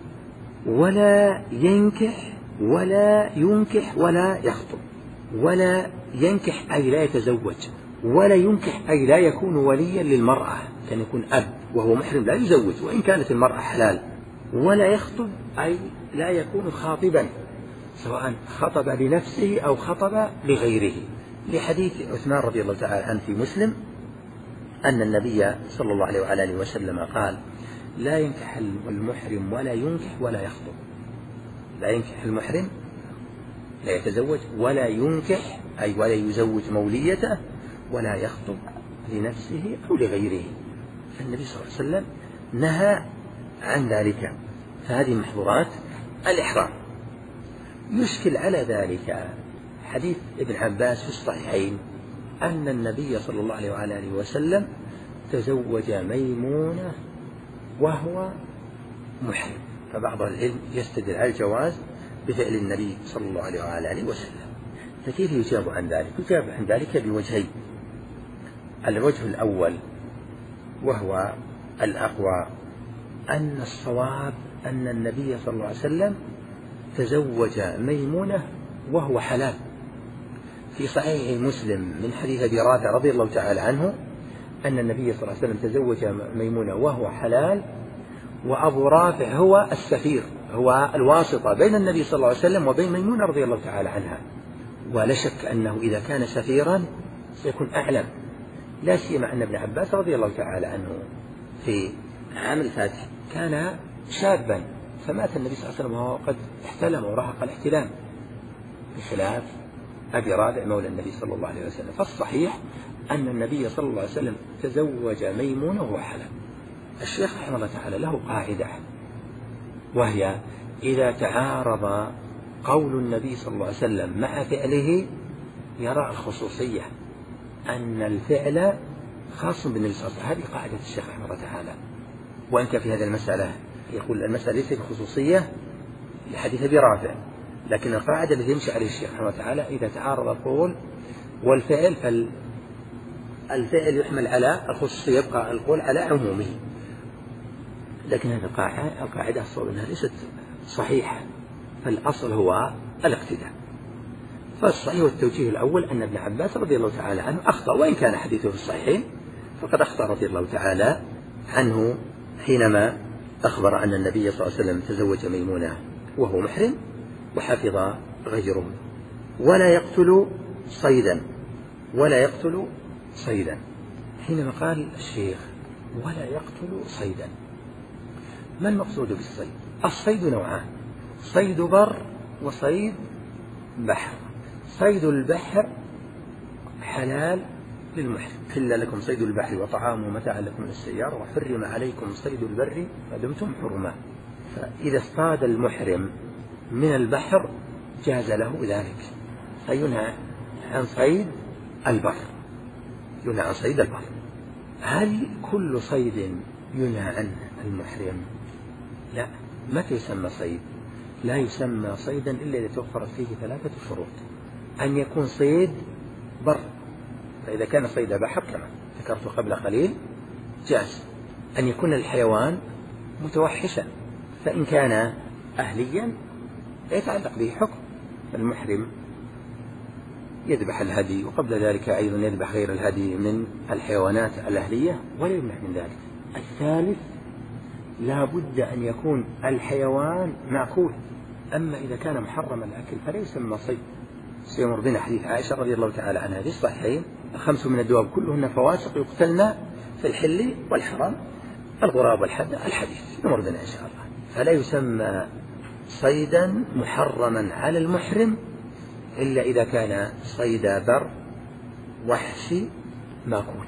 ولا ينكح ولا ينكح ولا يخطب. ولا ينكح أي لا يتزوج، ولا ينكح أي لا يكون وليا للمرأة، كان يكون أب وهو محرم لا يزوج وإن كانت المرأة حلال. ولا يخطب أي لا يكون خاطبا، سواء خطب لنفسه أو خطب لغيره، لحديث عثمان رضي الله تعالى عنه في مسلم أن النبي صلى الله عليه وعلى آله وسلم قال: لا ينكح المحرم ولا ينكح ولا يخطب. لا ينكح المحرم لا يتزوج، ولا ينكح أي ولا يزوج موليته، ولا يخطب لنفسه أو لغيره. فالنبي صلى الله عليه وسلم نهى عن ذلك. فهذه محظورات الإحرام. يشكل على ذلك حديث ابن عباس في الصحيحين أن النبي صلى الله عليه وعلى آله وسلم تزوج ميمونة وهو محرم، فبعض العلم يستدل على الجواز بفعل النبي صلى الله عليه وعلى آله وسلم. فكيف يجاب عن ذلك؟ يجاب عن ذلك بوجهين. الوجه الأول وهو الأقوى أن الصواب أن النبي صلى الله عليه وسلم تزوج ميمونة وهو حلال، في صحيح مسلم من حديث أبي رافع رضي الله تعالى عنه أن النبي صلى الله عليه وسلم تزوج ميمونة وهو حلال، وأبو رافع هو السفير، هو الواسطة بين النبي صلى الله عليه وسلم وبين ميمونة رضي الله تعالى عنها. ولا شك أنه إذا كان سفيرا سيكون أعلم، لا سيما أن ابن عباس رضي الله تعالى عنه في عام الفتح كان شابا، فمات النبي صلى الله عليه وسلم وهو قد احتلم ورهق الاحتلام، بخلاف أبي رافع مولى النبي صلى الله عليه وسلم. فالصحيح أن النبي صلى الله عليه وسلم تزوج ميمونة وهو حلال. الشيخ رحمه الله تعالى له قاعدة، وهي إذا تعارض قول النبي صلى الله عليه وسلم مع فعله يرى الخصوصية، أن الفعل خاص بالنبي صلى الله عليه وسلم. هذه قاعدة الشيخ رحمه الله تعالى، وإن كان في هذه المسألة يقول المسألة ليست خصوصية لحديث أبي رافع، لكن القاعدة التي يمشي عليه الشيخ رحمه الله تعالى إذا تعارض القول والفعل فالفعل يحمل على الخصوصية، يبقى القول على عمومه. لكن هذه القاعدة القاعدة الصواب أنها ليست صحيحة، فالأصل هو الاقتداء. فالصحيح والتوجيه الأول أن ابن عباس رضي الله تعالى عنه أخطأ، وإن كان حديثه في الصحيحين فقد أخطأ رضي الله تعالى عنه حينما أخبر أن النبي صلى الله عليه وسلم تزوج ميمونة وهو محرم وحفظ غيره. ولا يقتل صيدا ولا يقتل صيدا حينما قال الشيخ ولا يقتل صيدا، ما المقصود بالصيد؟ الصيد نوعان: صيد بر وصيد بحر. صيد البحر حلال للمحرم، حل لكم صيد البحر وطعامه متاعا لكم للسيارة وحرم عليكم صيد البر ما دمتم حرما. فإذا اصطاد المحرم من البحر جاز له ذلك، فينهى عن صيد البر، ينهى عن صيد البر. هل كل صيد ينهى عنه المحرم؟ لا. متى يسمى صيد؟ لا يسمى صيدا إلا إذا توفرت فيه ثلاثة شروط: أن يكون صيد بر، فإذا كان صيد بحر كما ذكرت قبل قليل جاز. أن يكون الحيوان متوحشا، فإن كان أهليا يتعلق به حكم المحرم يذبح الهدي، وقبل ذلك أيضا يذبح غير الهدي من الحيوانات الأهلية ولا يمنع من ذلك. الثالث لا بد أن يكون الحيوان معقول، أما إذا كان محرم الأكل فلا يسمى صيد. سيمر بنا حديث عائشة رضي الله تعالى عنها في الصحيحين: خمس من الدواب كلهن فواسق يقتلن في الحل والحرام، الغراب والحد، الحديث يمر بنا إن شاء الله. فلا يسمى صيدا محرما على المحرم إلا إذا كان صيد بر وحشي ماكول.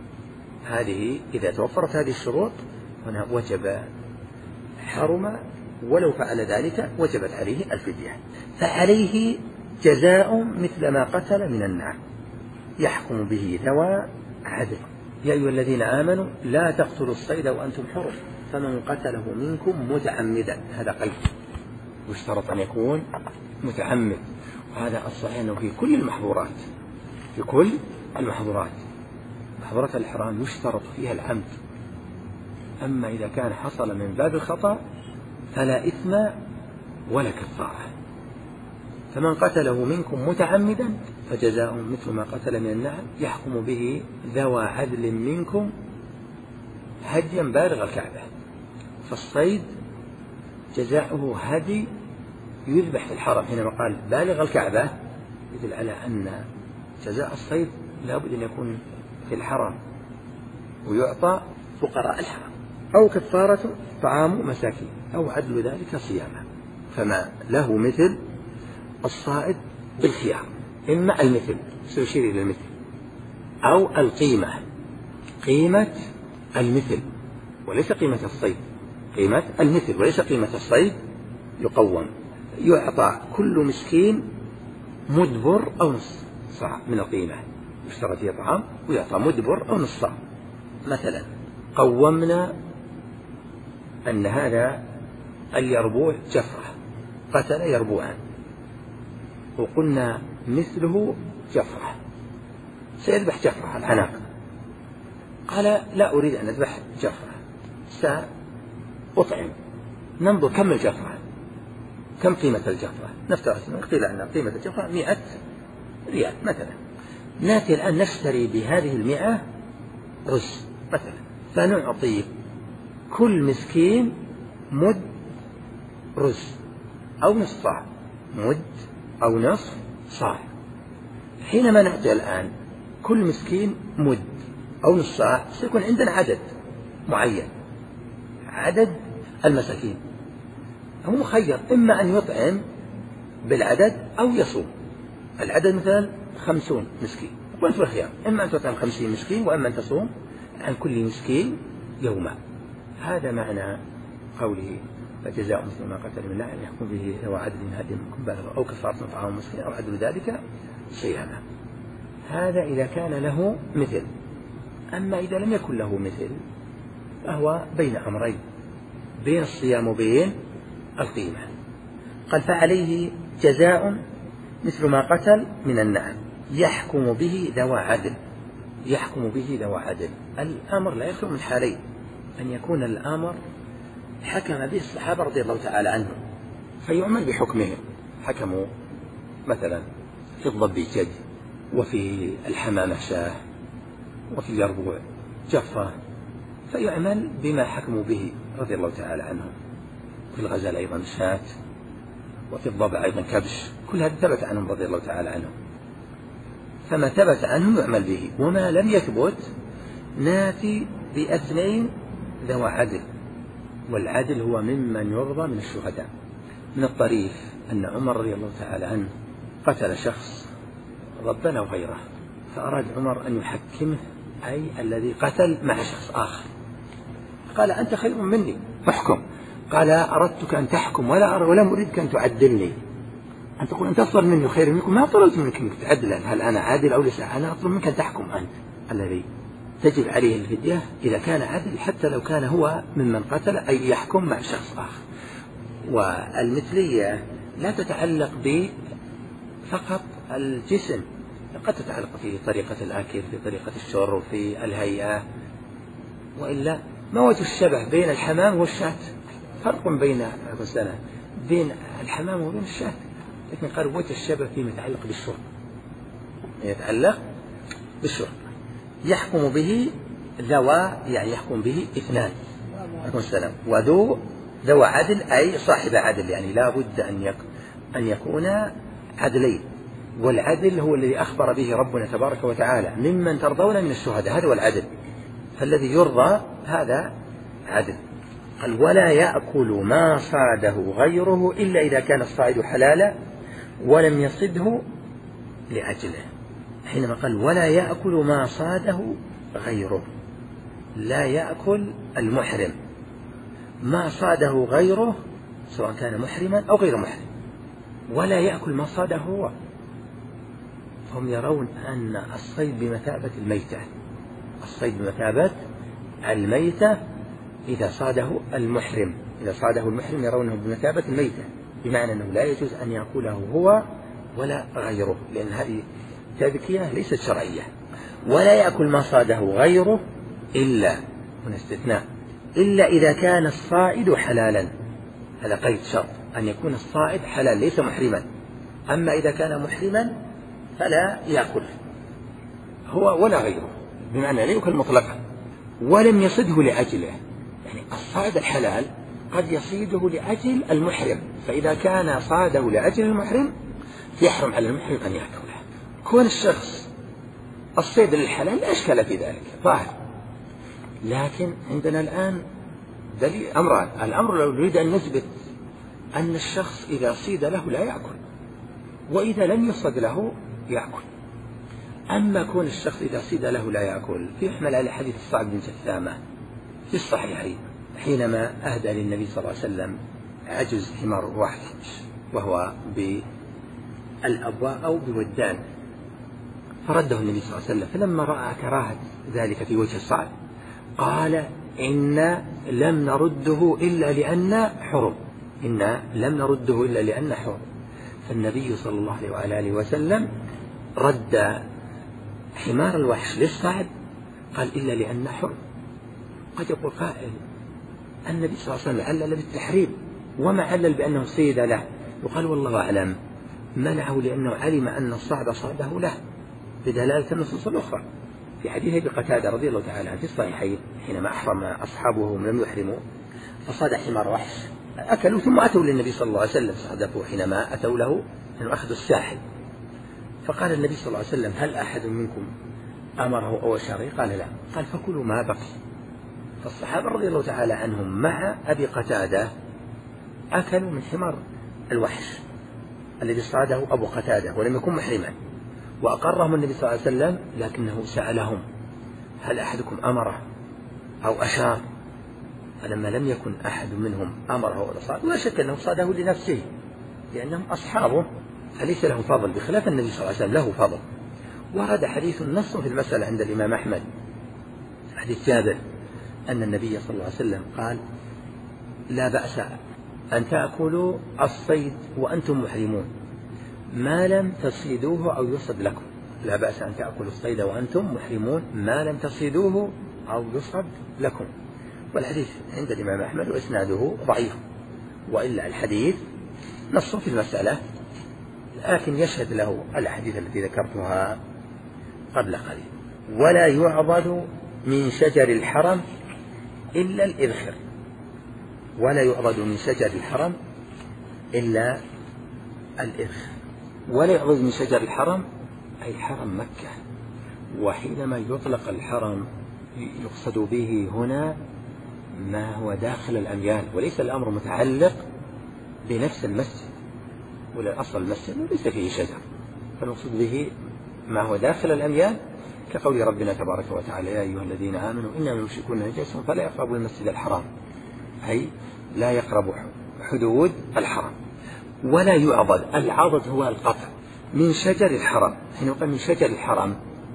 هذه إذا توفرت هذه الشروط هنا وجب حرم، ولو فعل ذلك وجبت عليه الفدية. فعليه جزاء مثل ما قتل من النعم يحكم به ذوى عدل. يا أيها الذين آمنوا لا تقتلوا الصيد وأنتم حرم فمن قتله منكم متعمدا، هذا قيد، واشترط أن يكون متعمد. وهذا الصحيح أنه في كل المحظورات، في كل المحظورات محظورات الحرام يشترط فيها العمد. أما إذا كان حصل من باب الخطأ فلا إثم ولا كفارة. فمن قتله منكم متعمدا فجزاء مثل ما قتل من النعم يحكم به ذوى عدل منكم هديا بالغ الكعبة. فالصيد جزاؤه هدي يذبح في الحرم، حينما قال بالغ الكعبة يدل على أن جزاء الصيد لابد أن يكون في الحرم ويعطى فقراء الحرم، أو كفارة طعام مساكين، أو عدل ذلك صياما. فما له مثل الصائد بالخيار، إما المثل سيشير إلى المثل أو القيمة، قيمة المثل وليس قيمة الصيد، قيمة المثل وليس قيمة الصيد يقوم. يعطى كل مسكين مدبر أو نصف صاع من القيمة، يشترى فيه طعام ويعطى مدبر أو نصف صاع. مثلا قومنا أن هذا اليربوع جفرة، قتل يربوعا، وقلنا مثله جفرة، سيذبح جفرة العناق. قال لا أريد أن أذبح جفرة، سأطعم. ننظر كم الجفرة، كم قيمة الجفرة، نفترض قيل أن قيمة الجفرة مئة ريال مثلا. نأتي الآن نشتري بهذه المئة رز مثلا، فنعطي كل مسكين مد رز أو نصف صاع، مد أو نصف صاع. حينما نعطي الآن كل مسكين مد أو نصف صاع سيكون عندنا عدد معين، عدد المساكين. هو مخير إما أن يطعم بالعدد أو يصوم. العدد مثلا خمسون مسكين، وأنت في الخيار إما أن تطعم خمسين مسكين وإما أن تصوم عن كل مسكين يوما. هذا معنى قوله فجزاء مثل ما قتل من النعم يحكم به ذوى عدل هدي منكم بالغ أو كفارة طعام مسكين أو عدل ذلك صياما. هذا إذا كان له مثل. أما إذا لم يكن له مثل فهو بين أمرين، بين الصيام وبين القيمة. قال فعليه جزاء مثل ما قتل من النعم يحكم به ذوى عدل، يحكم به ذوى عدل. الأمر لا يخلو من حالين: أن يكون الأمر حكم به الصحابة رضي الله تعالى عنهم فيعمل بحكمهم، حكموا مثلا في الضبي جد، وفي الحمامة شاه، وفي اليربوع جفة، فيعمل بما حكموا به رضي الله تعالى عنهم. في الغزال أيضا شاة، وفي الضبع أيضا كبش، كل هذا ثبت عنهم رضي الله تعالى عنهم، فما ثبت عنهم يعمل به، وما لم يثبت ناتي بأثنين ذو عدل، والعدل هو ممن يرضى من الشهداء. من الطريف أن عمر رضي الله تعالى عنه قتل شخص ربنا وغيره، فأراد عمر أن يحكمه، أي الذي قتل مع شخص آخر، قال أنت خير مني فاحكم. قال أردتك أن تحكم ولا أرى ولم أريدك أن تعدلني، أن تقول أنت أفضل مني خير منكم، ما طلبت منك أنك تعدل، هل أنا عادل أو ليس، أنا أطلب منك أن تحكم أنت. الذي تجب عليه الفدية إذا كان عدل حتى لو كان هو ممن قتل، أي يحكم مع شخص آخر. والمثلية لا تتعلق بفقط الجسم، قد تتعلق في طريقة الأكل، في طريقة الشرب، في الهيئة، وإلا ما وجه الشبه بين الحمام والشاة؟ فرق بين مثلا بين الحمام وبين الشاة، لكن قال وجه الشبه فيما يتعلق بالشرب، يتعلق بالشرب يحكم به ذوى، يعني يحكم به اثنان عليكم السلام، وذو ذوى عدل أي صاحب عدل، يعني لا بد أن يكون أن يكون عدلين، والعدل هو الذي أخبر به ربنا تبارك وتعالى ممن ترضون من الشهداء، هذا هو العدل، فالذي يرضى هذا عدل. قال ولا يأكل ما صاده غيره إلا إذا كان الصائد حلالا ولم يصده لأجله. حينما قال ولا يأكل ما صاده غيره، لا يأكل المحرم ما صاده غيره سواء كان محرما أو غير محرم، ولا يأكل ما صاده هو. هم يرون أن الصيد بمثابة الميتة، الصيد بمثابة الميتة إذا صاده المحرم، إذا صاده المحرم يرونه بمثابة الميتة، بمعنى أنه لا يجوز أن يأكله هو ولا غيره، لأن هذه تذكية ليست شرعية. ولا يأكل ما صاده غيره إلا، هنا استثناء، إلا إذا كان الصائد حلالا، هذا قيد شرط أن يكون الصائد حلال ليس محرما، أما إذا كان محرما فلا يأكل هو ولا غيره، بمعنى لا يأكل مطلقا. ولم يصده لأجله، يعني الصائد الحلال قد يصيده لأجل المحرم، فإذا كان صاده لأجل المحرم يحرم على المحرم أن يأكله. كون الشخص الصيد للحلال لا إشكال في ذلك ظاهر، لكن عندنا الآن دليل أمران. الأمر لو نريد أن نثبت أن الشخص إذا صيد له لا يأكل، وإذا لم يصد له يأكل. أما كون الشخص إذا صيد له لا يأكل فيحمل على حديث الصعب بن جثامة في الصحيحين حينما أهدى للنبي صلى الله عليه وسلم عجز حمار واحد وهو بالأبواء أو بودان، فرده النبي صلى الله عليه وسلم، فلما رأى كراهة ذلك في وجه الصعب قال إن لم نرده إلا لأن حرم، إن لم نرده إلا لأن حرم. فالنبي صلى الله عليه وآله وسلم رد حمار الوحش للصعب، قال إلا لأن حرم. قد يقول قائل النبي صلى الله عليه وسلم علل بالتحريم وما علل بأنه صيد له، وقال والله أعلم منعه لأنه علم أن الصعب صاده له بدلالة النصوص الأخرى. في حديث أبي قتادة رضي الله تعالى عنه في الصحيحين حينما أحرم أصحابه وهم لم يحرموا فصاد حمار وحش، أكلوا ثم أتوا للنبي صلى الله عليه وسلم صادفوا حينما أتوا له أنه أخذوا الساحل، فقال النبي صلى الله عليه وسلم هل أحد منكم أمره أو أشاره؟ قال لا، قال فكلوا ما بقي. فالصحابة رضي الله تعالى عنهم مع أبي قتادة أكلوا من حمار الوحش الذي صاده أبو قتادة ولم يكن محرما، وأقرهم النبي صلى الله عليه وسلم، لكنه سألهم هل أحدكم أمره أو أشار؟ فلما لم يكن أحد منهم أمره ولا صاد، ولا شك أنه صاده لنفسه لأنهم أصحابه فليس له فضل، بخلاف النبي صلى الله عليه وسلم له فضل. ورد حديث نص في المسألة عند الإمام أحمد، حديث جابر أن النبي صلى الله عليه وسلم قال لا بأس أن تأكلوا الصيد وأنتم محرمون ما لم تصيدوه أو يصد لكم، لا بأس أن تأكلوا الصيد وأنتم محرمون ما لم تصيدوه أو يصد لكم. والحديث عند الإمام أحمد وإسناده ضعيف، وإلا الحديث نص في المسألة لكن يشهد له الأحاديث التي ذكرتها قبل قليل. ولا يعضد من شجر الحرم إلا الإذخر، ولا يعضد من شجر الحرم إلا الإذخر. ولا يعضد من شجر الحرم أي حرم مكة. وحينما يطلق الحرم يقصد به هنا ما هو داخل الأميال، وليس الأمر متعلق بنفس المسجد، ولا أصل المسجد ليس فيه شجر، فالمقصود به ما هو داخل الأميال، كقول ربنا تبارك وتعالى: يا أيها الذين آمنوا إنما المشركون نجس فلا يقربوا المسجد الحرام، أي لا يقربوا حدود الحرم. ولا يعضد، العضد هو القطع من شجر الحرم. حين يقال من شجر الحرم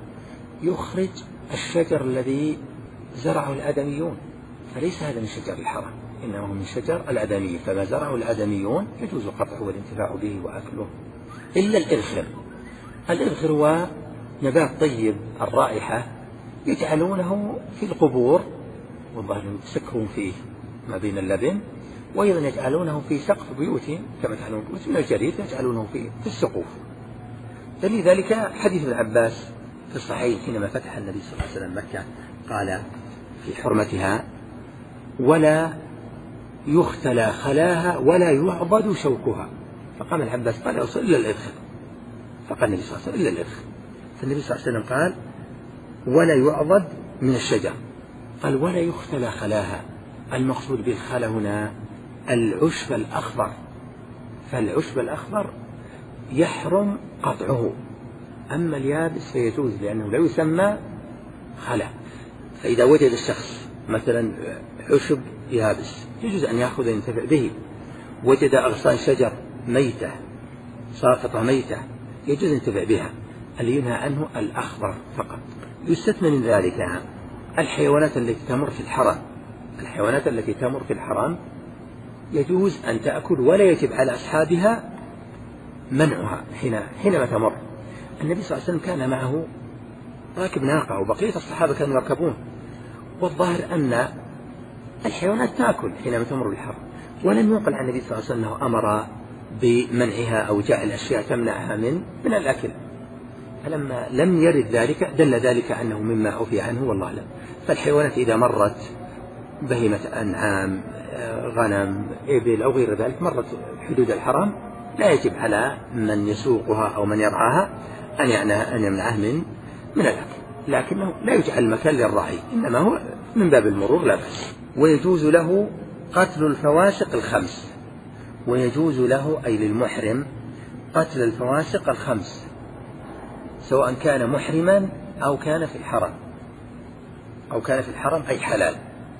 يخرج الشجر الذي زرعه الآدميون، فليس هذا من شجر الحرم، إنه من شجر الآدمي، فما زرعه الآدميون يجوز قطعه والانتفاع به وأكله. إلا الإذخر. الإذخر هو نبات طيب الرائحة يجعلونه في القبور، والظاهر يسكرون فيه ما بين اللبن، وأيضا يجعلونه في سقف بيوتهم كما تعلمون بيوت من الجريد يجعلونه في في السقوف. دليل ذلك حديث ابن عباس في الصحيح حينما فتح النبي صلى الله عليه وسلم مكة قال في حرمتها: ولا يختلى خلاها ولا يعضد شوكها. فقام العباس قال: أوصل إلا الإذخر. فقال النبي صلى الله عليه وسلم: إلا الإذخر. فالنبي صلى الله عليه وسلم قال: ولا يعضد من الشجر. قال: ولا يختلى خلاها. المقصود بالخلا هنا العشب الأخضر، فالعشب الأخضر يحرم قطعه، أما اليابس فيجوز لأنه لا يسمى خلا. فإذا وجد الشخص مثلا عشب يابس يجوز أن يأخذ ينتفع به، وجد أغصان شجر ميتة ساقطة ميتة يجوز ينتفع بها. اللي ينهى عنه الأخضر فقط. يستثنى من ذلك الحيوانات التي تمر في الحرم. الحيوانات التي تمر في الحرم يجوز أن تأكل ولا يجب على أصحابها منعها حين حينما تمر. النبي صلى الله عليه وسلم كان معه راكب ناقة وبقية الصحابة كانوا يركبون، والظاهر أن الحيوانات تأكل حينما تمر بالحرم، ولم ينقل عن النبي صلى الله عليه وسلم أنه أمر بمنعها أو جعل أشياء تمنعها من من الأكل. فلما لم يرد ذلك دل ذلك أنه مما عفي عنه والله أعلم. فالحيوانات إذا مرت بهيمة أنعام غنم إبل أو غير ذلك مرت حدود الحرم لا يجب على من يسوقها أو من يرعاها أن أن يمنعه من من الأكل، لكنه لا يجعل مكان للراعي، إنما هو من باب المرور لا بأس. ويجوز له قتل الفواسق الخمس. ويجوز له أي للمحرم قتل الفواسق الخمس، سواء كان محرما أو كان في الحرم أو كان في الحرم أي حلال.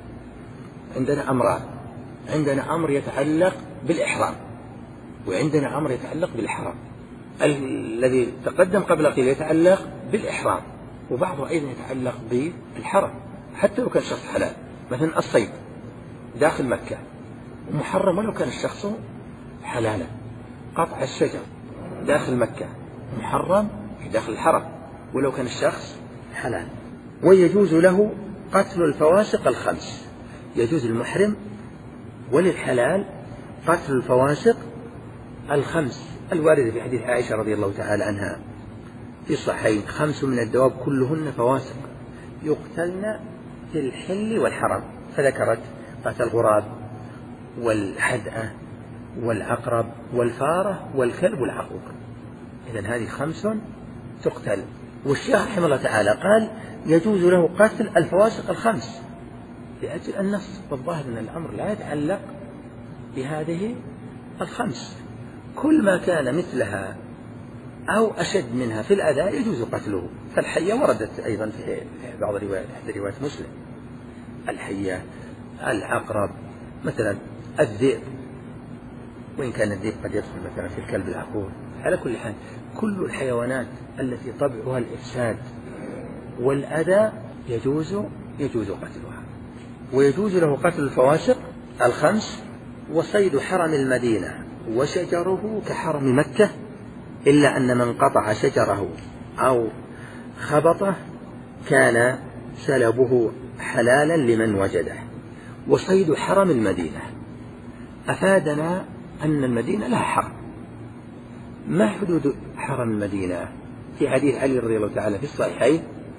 عندنا أمران، عندنا أمر يتعلق بالإحرام، وعندنا أمر يتعلق بالحرام. الذي تقدم قبل قليل يتعلق بالإحرام، وبعضه أيضا يتعلق بالحرم حتى لو كان الشخص حلال. مثلا الصيد داخل مكة محرم ولو كان الشخص حلالا. قطع الشجر داخل مكة محرم داخل الحرم ولو كان الشخص حلال. ويجوز له قتل الفواسق الخمس. يجوز للمحرم وللحلال قتل الفواسق الخمس الواردة في حديث عائشة رضي الله تعالى عنها في الصحيحين: خمس من الدواب كلهن فواسق يقتلن في الحل والحرم. فذكرت قتل الغراب والحدأة والعقرب والفارة والكلب والعقوق. إذن هذه خمس تقتل. والشيخ رحمه الله تعالى قال: يجوز له قتل الفواسق الخمس لأجل النص، والظاهر أن الأمر لا يتعلق بهذه الخمس. كل ما كان مثلها أو أشد منها في الأذى يجوز قتله. فالحية وردت أيضا في بعض الروايات، إحدى روايات مسلم، الحية، العقرب، مثلا الذئب، وإن كان الذئب قد يدخل مثلا في الكلب العقور. على كل حال كل الحيوانات التي طبعها الإفساد والأذى يجوز يجوز قتلها. ويجوز له قتل الفواسق الخمس وصيد حرم المدينة وشجره كحرم مكة، إلا أن من قطع شجره أو خبطه كان سلبه حلالا لمن وجده. وصيد حرم المدينة أفادنا أن المدينة لها حرم، ما حدود حرم المدينة؟ في حديث علي رضي الله تعالى في الصحيحين: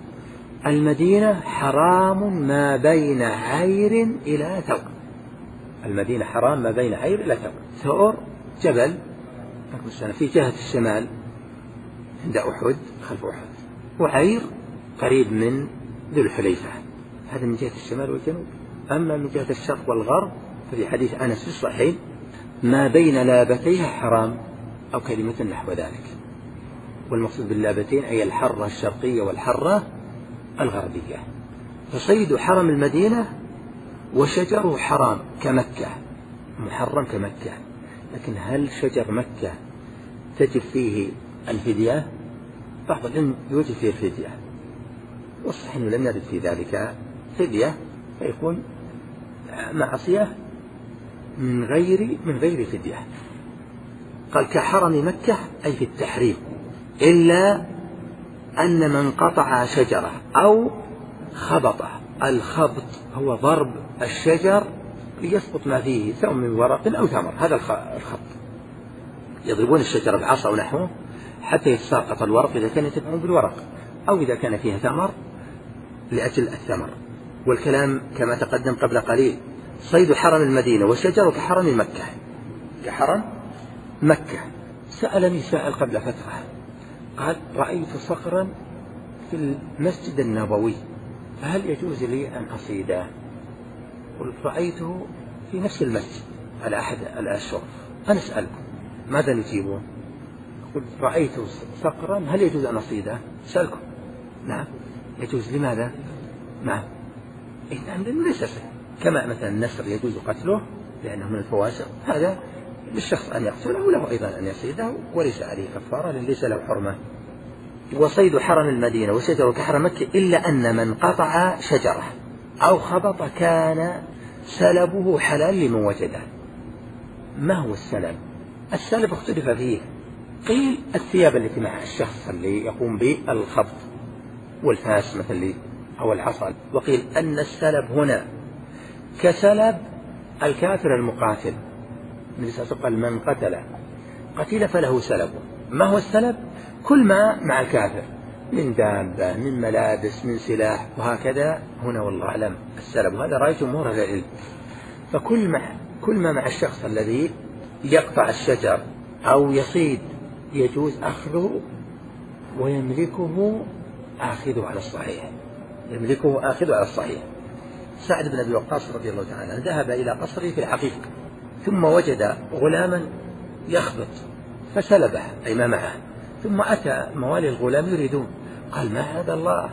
المدينة حرام ما بين عير إلى ثور. المدينة حرام ما بين عير إلى ثور. ثور جبل في جهة الشمال عند أحد، خلف أحد، وعير قريب من ذو الحليفة، هذا من جهة الشمال والجنوب. أما من جهة الشرق والغرب ففي حديث أنس في الصحيحين: ما بين لابتيها حرام، أو كلمة نحو ذلك. والمقصود باللابتين أي الحرة الشرقية والحرة الغربية. فصيد حرم المدينة وشجره حرام كمكة، محرم كمكة. لكن هل شجر مكة تجب فيه الفدية؟ بعض العلم يوجب فيه الفدية، والصحيح أنه لم يرد في ذلك فدية، فيكون معصية من غير من غير فدية. قال: كحرم مكة أي في التحريم، إلا أن من قطع شجرة أو خبطه. الخبط هو ضرب الشجر ليسقط ما فيه سواء من ورق أو ثمر، هذا الخبط. يضربون الشجرة بعصا أو نحوه حتى يتساقط الورق إذا كان ينتفعون بالورق، أو إذا كان فيها ثمر لأجل الثمر. والكلام كما تقدم قبل قليل: صيد حرم المدينة وشجر كحرم مكة، كحرم مكة. سألني سائل قبل فترة قال: رأيت صقرا في المسجد النبوي، فهل يجوز لي أن أصيده؟ قلت: رأيته في نفس المسجد على أحد الأشرف. أنا أسألكم ماذا نجيبون؟ قلت: رأيت صقرا، هل يجوز أن أصيده؟ أسألكم. نعم يجوز. لماذا؟ نعم نعم لأنه ليس شيء. كما مثلا النسر يجوز قتله لأنه من الفواسق، هذا للشخص أن يقتله وله أيضا أن يصيده، وليس عليه كفارة لأن ليس له حرمة. وصيد حرم المدينة وشجره كحرم مكة، إلا أن من قطع شجرة أو خبط كان سلبه حلال لمن وجده. ما هو السلب؟ السلب اختلف فيه. قيل الثياب التي مع الشخص اللي يقوم بالخبط والفاس مثل أو العصا. وقيل أن السلب هنا كسلب الكافر المقاتل، من قال: من قتل قتل فله سلبه. ما هو السلب؟ كل ما مع الكافر من دابة، من ملابس، من سلاح، وهكذا. هنا والله أعلم السلب، وهذا رأي جمهور أهل العلم. فكل ما كل ما مع الشخص الذي يقطع الشجر أو يصيد يجوز أخذه ويملكه آخذه على الصحيح، يملكه آخذه على الصحيح. سعد بن أبي وقاص رضي الله تعالى عنه ذهب إلى قصره في الحقيقة، ثم وجد غلاما يخبط فسلبه أي ما معه، ثم أتى موالي الغلام يريدون، قال: ما هذا الله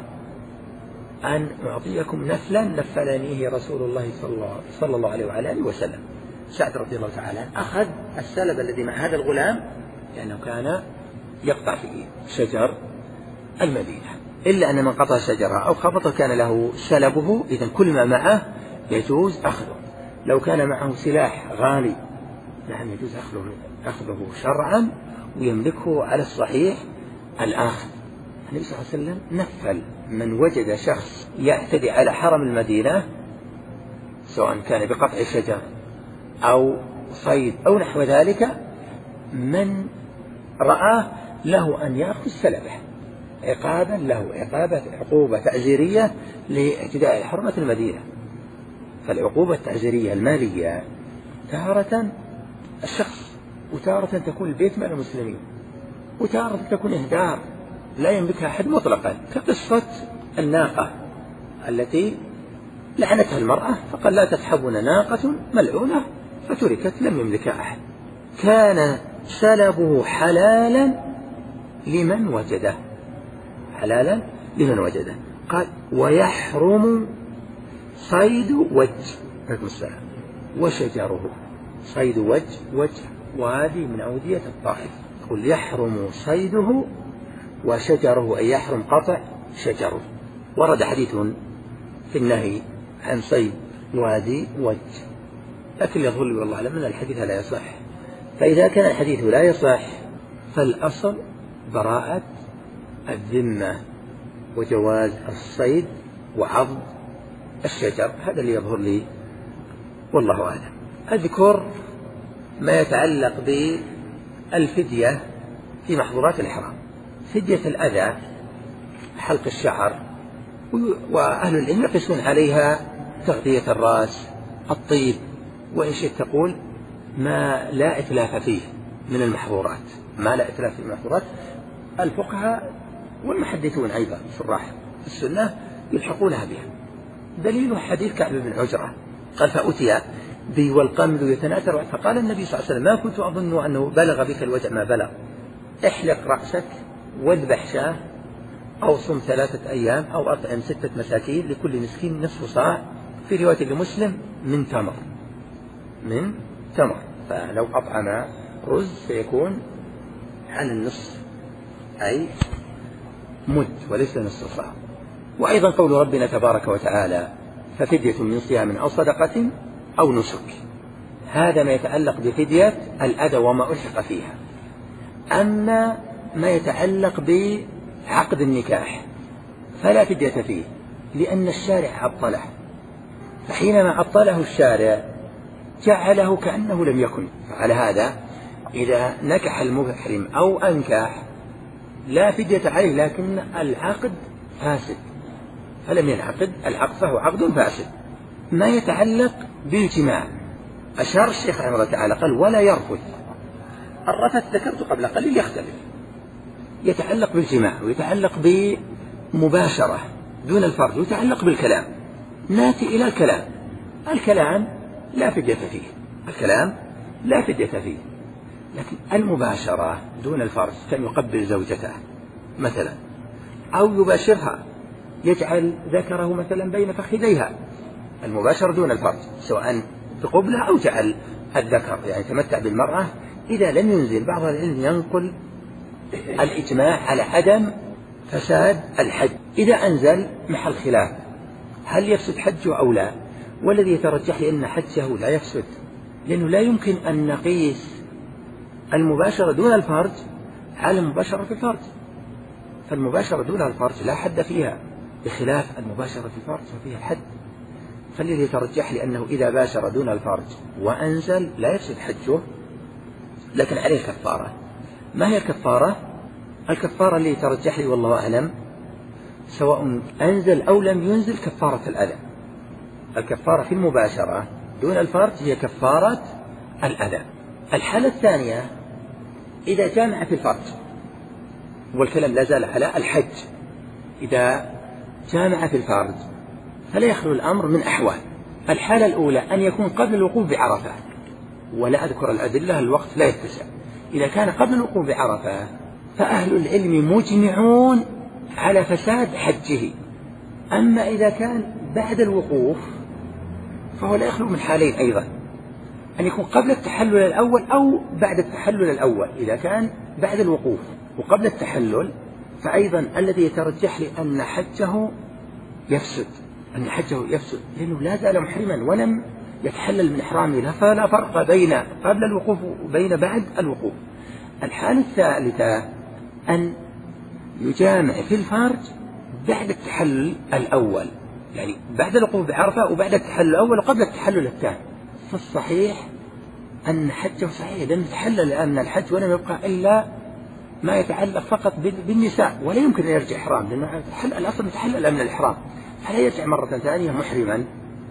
أن أعطيكم نفلا نفلنيه رسول الله صلى الله عليه وعلى آله وسلم. سعد رضي الله تعالى أخذ السلب الذي مع هذا الغلام لأنه كان يقطع في شجر المدينة، إلا أن من قطع شجرة أو خبط كان له سلبه، إذن كل ما معه يجوز أخذه. لو كان معه سلاح غالي نعم يجوز أخذه, أخذه شرعا ويملكه على الصحيح الآخر. النبي صلى الله عليه وسلم نفل من وجد شخص يعتدي على حرم المدينة سواء كان بقطع شجر أو صيد أو نحو ذلك، من رآه له أن يأخذ سلبه عقابا له، عقابة عقوبة تعزيرية لاعتداء حرمة المدينة. فالعقوبة التعزيرية المالية تارة الشخص، وتارة تكون البيت مع المسلمين، وتارة تكون إهدار لا يملكها أحد مطلقا، كقصة الناقة التي لعنتها المرأة فقال: لا تسحبنا ناقة ملعونة، فتركت لم يملكها أحد. كان سلبه حلالا لمن وجده، حلالا لمن وجده. قال: ويحرم صيد وجه وشجره. صيد وجه، وجه وادي من أودية الطائف. قل: يحرم صيده وشجره، أي يحرم قطع شجره. ورد حديث في النهي عن صيد وادي وجه، لكن يظهر لي والله أعلم أن الحديث لا يصح. فإذا كان الحديث لا يصح فالأصل براءة الذمة وجواز الصيد وعض الشجر، هذا اللي يظهر لي والله أعلم. أذكر ما يتعلق بالفدية في محظورات الإحرام. فدية الأذى حلق الشعر، وأهل العلم يقيسون عليها تغطية الرأس، الطيب، وإن شئت تقول ما لا إتلاف فيه من المحظورات، ما لا إتلاف في المحظورات. الفقهاء والمحدثون أيضا شراح السنة يلحقونها بها. دليل حديث كعب بن عجرة قال فأتي بي والقمل يتناثر، فقال النبي صلى الله عليه وسلم ما كنت أظن أنه بلغ بك الوجع ما بلغ، احلق رأسك واذبح شاه أو صم ثلاثة أيام أو أطعم ستة مساكين لكل مسكين نصف صاع، في رواية لمسلم من تمر، من تمر، فلو أطعم رز سيكون عن النصف أي مد وليس نصف صاع. وأيضا قول ربنا تبارك وتعالى ففدية من صيام أو صدقة أو نسك، هذا ما يتعلق بفدية الأذى وما ألحق فيها. أما ما يتعلق بعقد النكاح فلا فدية فيه، لأن الشارع عطله، فحينما عطله الشارع جعله كأنه لم يكن. فعلى هذا إذا نكح المحرم أو أنكح لا فدية عليه، لكن العقد فاسد فلم ينعقد العقد فهو عقد فاسد. ما يتعلق بالجماع أشار الشيخ رحمه الله تعالى قال ولا يرفث. الرفث ذكرت قبل قليل يختلف، يتعلق بالجماع ويتعلق بمباشرة دون الفرج ويتعلق بالكلام. ناتي إلى الكلام. الكلام لا فدية فيه، الكلام لا فدية فيه، لكن المباشرة دون الفرج كان يقبل زوجته مثلا أو يباشرها، يجعل ذكره مثلا بين فخذيها، المباشرة دون الفرج سواء بقبلة أو جعل الذكر يعني تمتع بالمرأة. إذا لم ينزل، بعض العلم ينقل الإجماع على عدم فساد الحج، إذا أنزل محل خلاف هل يفسد حجه أو لا، والذي يترجح لأن حجه لا يفسد، لأنه لا يمكن أن نقيس المباشرة دون الفرج على المباشرة في الفرج، فالمباشرة دون الفرج لا حد فيها، بخلاف المباشرة في الفرج فيها حد. فالذي يترجح لأنه إذا باشر دون الفرج وأنزل لا يفسد حجه، لكن عليه كفارة. ما هي الكفارة؟ الكفارة اللي يترجح لي والله أعلم سواء أنزل أو لم ينزل كفارة الأذى. الكفارة في المباشرة دون الفرج هي كفارة الأذى. الحالة الثانية إذا جامع في الفرج، والكلام لا زال على الحج، إذا جامع في الفرج فلا يخلو الأمر من أحوال. الحالة الأولى أن يكون قبل الوقوف بعرفة، ولا أذكر الأدلة الوقت لا يتسع. إذا كان قبل الوقوف بعرفة فأهل العلم مجمعون على فساد حجه. أما إذا كان بعد الوقوف فهو لا يخلو من حالين أيضا، أن يكون قبل التحلل الأول أو بعد التحلل الأول. إذا كان بعد الوقوف وقبل التحلل فأيضا الذي يترجح لي أن حجه يفسد، أن حجه يفسد لأنه لا زال محرما ولم يتحلل من إحرامه، فلا فرق بين قبل الوقوف وبين بعد الوقوف. الحالة الثالثة أن يجامع في الفرج بعد التحلل الأول، يعني بعد الوقوف بعرفة وبعد التحلل الأول وقبل التحلل الثاني. فالصحيح أن حجه صحيح لأنه تحلل، لأن الحج ولم يبقى إلا ما يتعلق فقط بالنساء، ولا يمكن أن يرجع إحرام، لأنه الأصل يتحلل من الإحرام، فلا يرجع مرة ثانية محرما،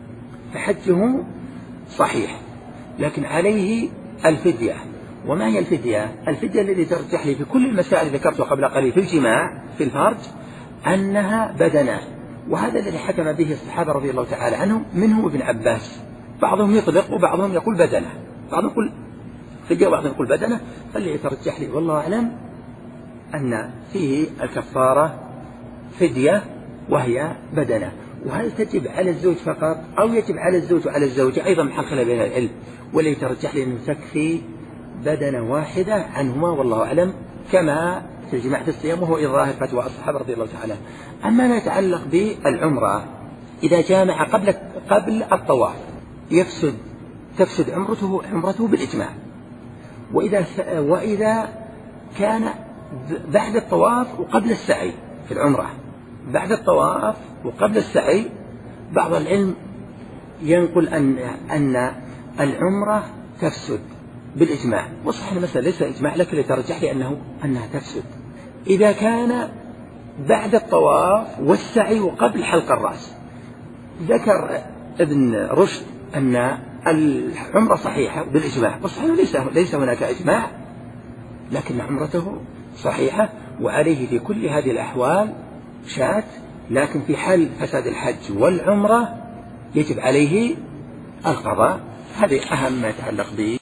فحجه صحيح، لكن عليه الفدية. وما هي الفدية؟ الفدية التي ترجح لي في كل المسائل اللي ذكرتها قبل قليل في الجماع في الفرج أنها بدنة، وهذا الذي حكم به الصحابة رضي الله تعالى عنهم، منهم ابن عباس. بعضهم يطلق وبعضهم يقول بدنة، بعضهم يقول فدية وبعضهم يقول بدنة. فالذي يترجح لي والله أعلم أن فيه الكفارة فدية وهي بدنة. وهل تجب على الزوج فقط أو يجب على الزوج وعلى الزوجة أيضا محل خلاف بين العلم، والذي يترجح لي أنه تكفي بدنة واحدة عنهما والله أعلم، كما في الجماع في الصيام وهو إظهار فتوى الصحابة رضي الله تعالى. أما ما يتعلق بالعمرة إذا جامع قبل قبل الطواف يفسد تفسد عمرته عمرته بالإجماع. وإذا وإذا كان بعد الطواف وقبل السعي في العمرة، بعد الطواف وقبل السعي، بعض العلم ينقل أن أن العمرة تفسد بالإجماع. وصح المسألة ليس إجماع، لكن يترجح لي أنه أنها تفسد إذا كان بعد الطواف والسعي وقبل حلق الرأس. ذكر ابن رشد أن العمرة صحيحة بالإجماع، والصحيح ليس ليس هناك إجماع، لكن عمرته صحيحة وعليه في كل هذه الأحوال شاة، لكن في حال فساد الحج والعمرة يجب عليه القضاء. هذه أهم ما يتعلق به.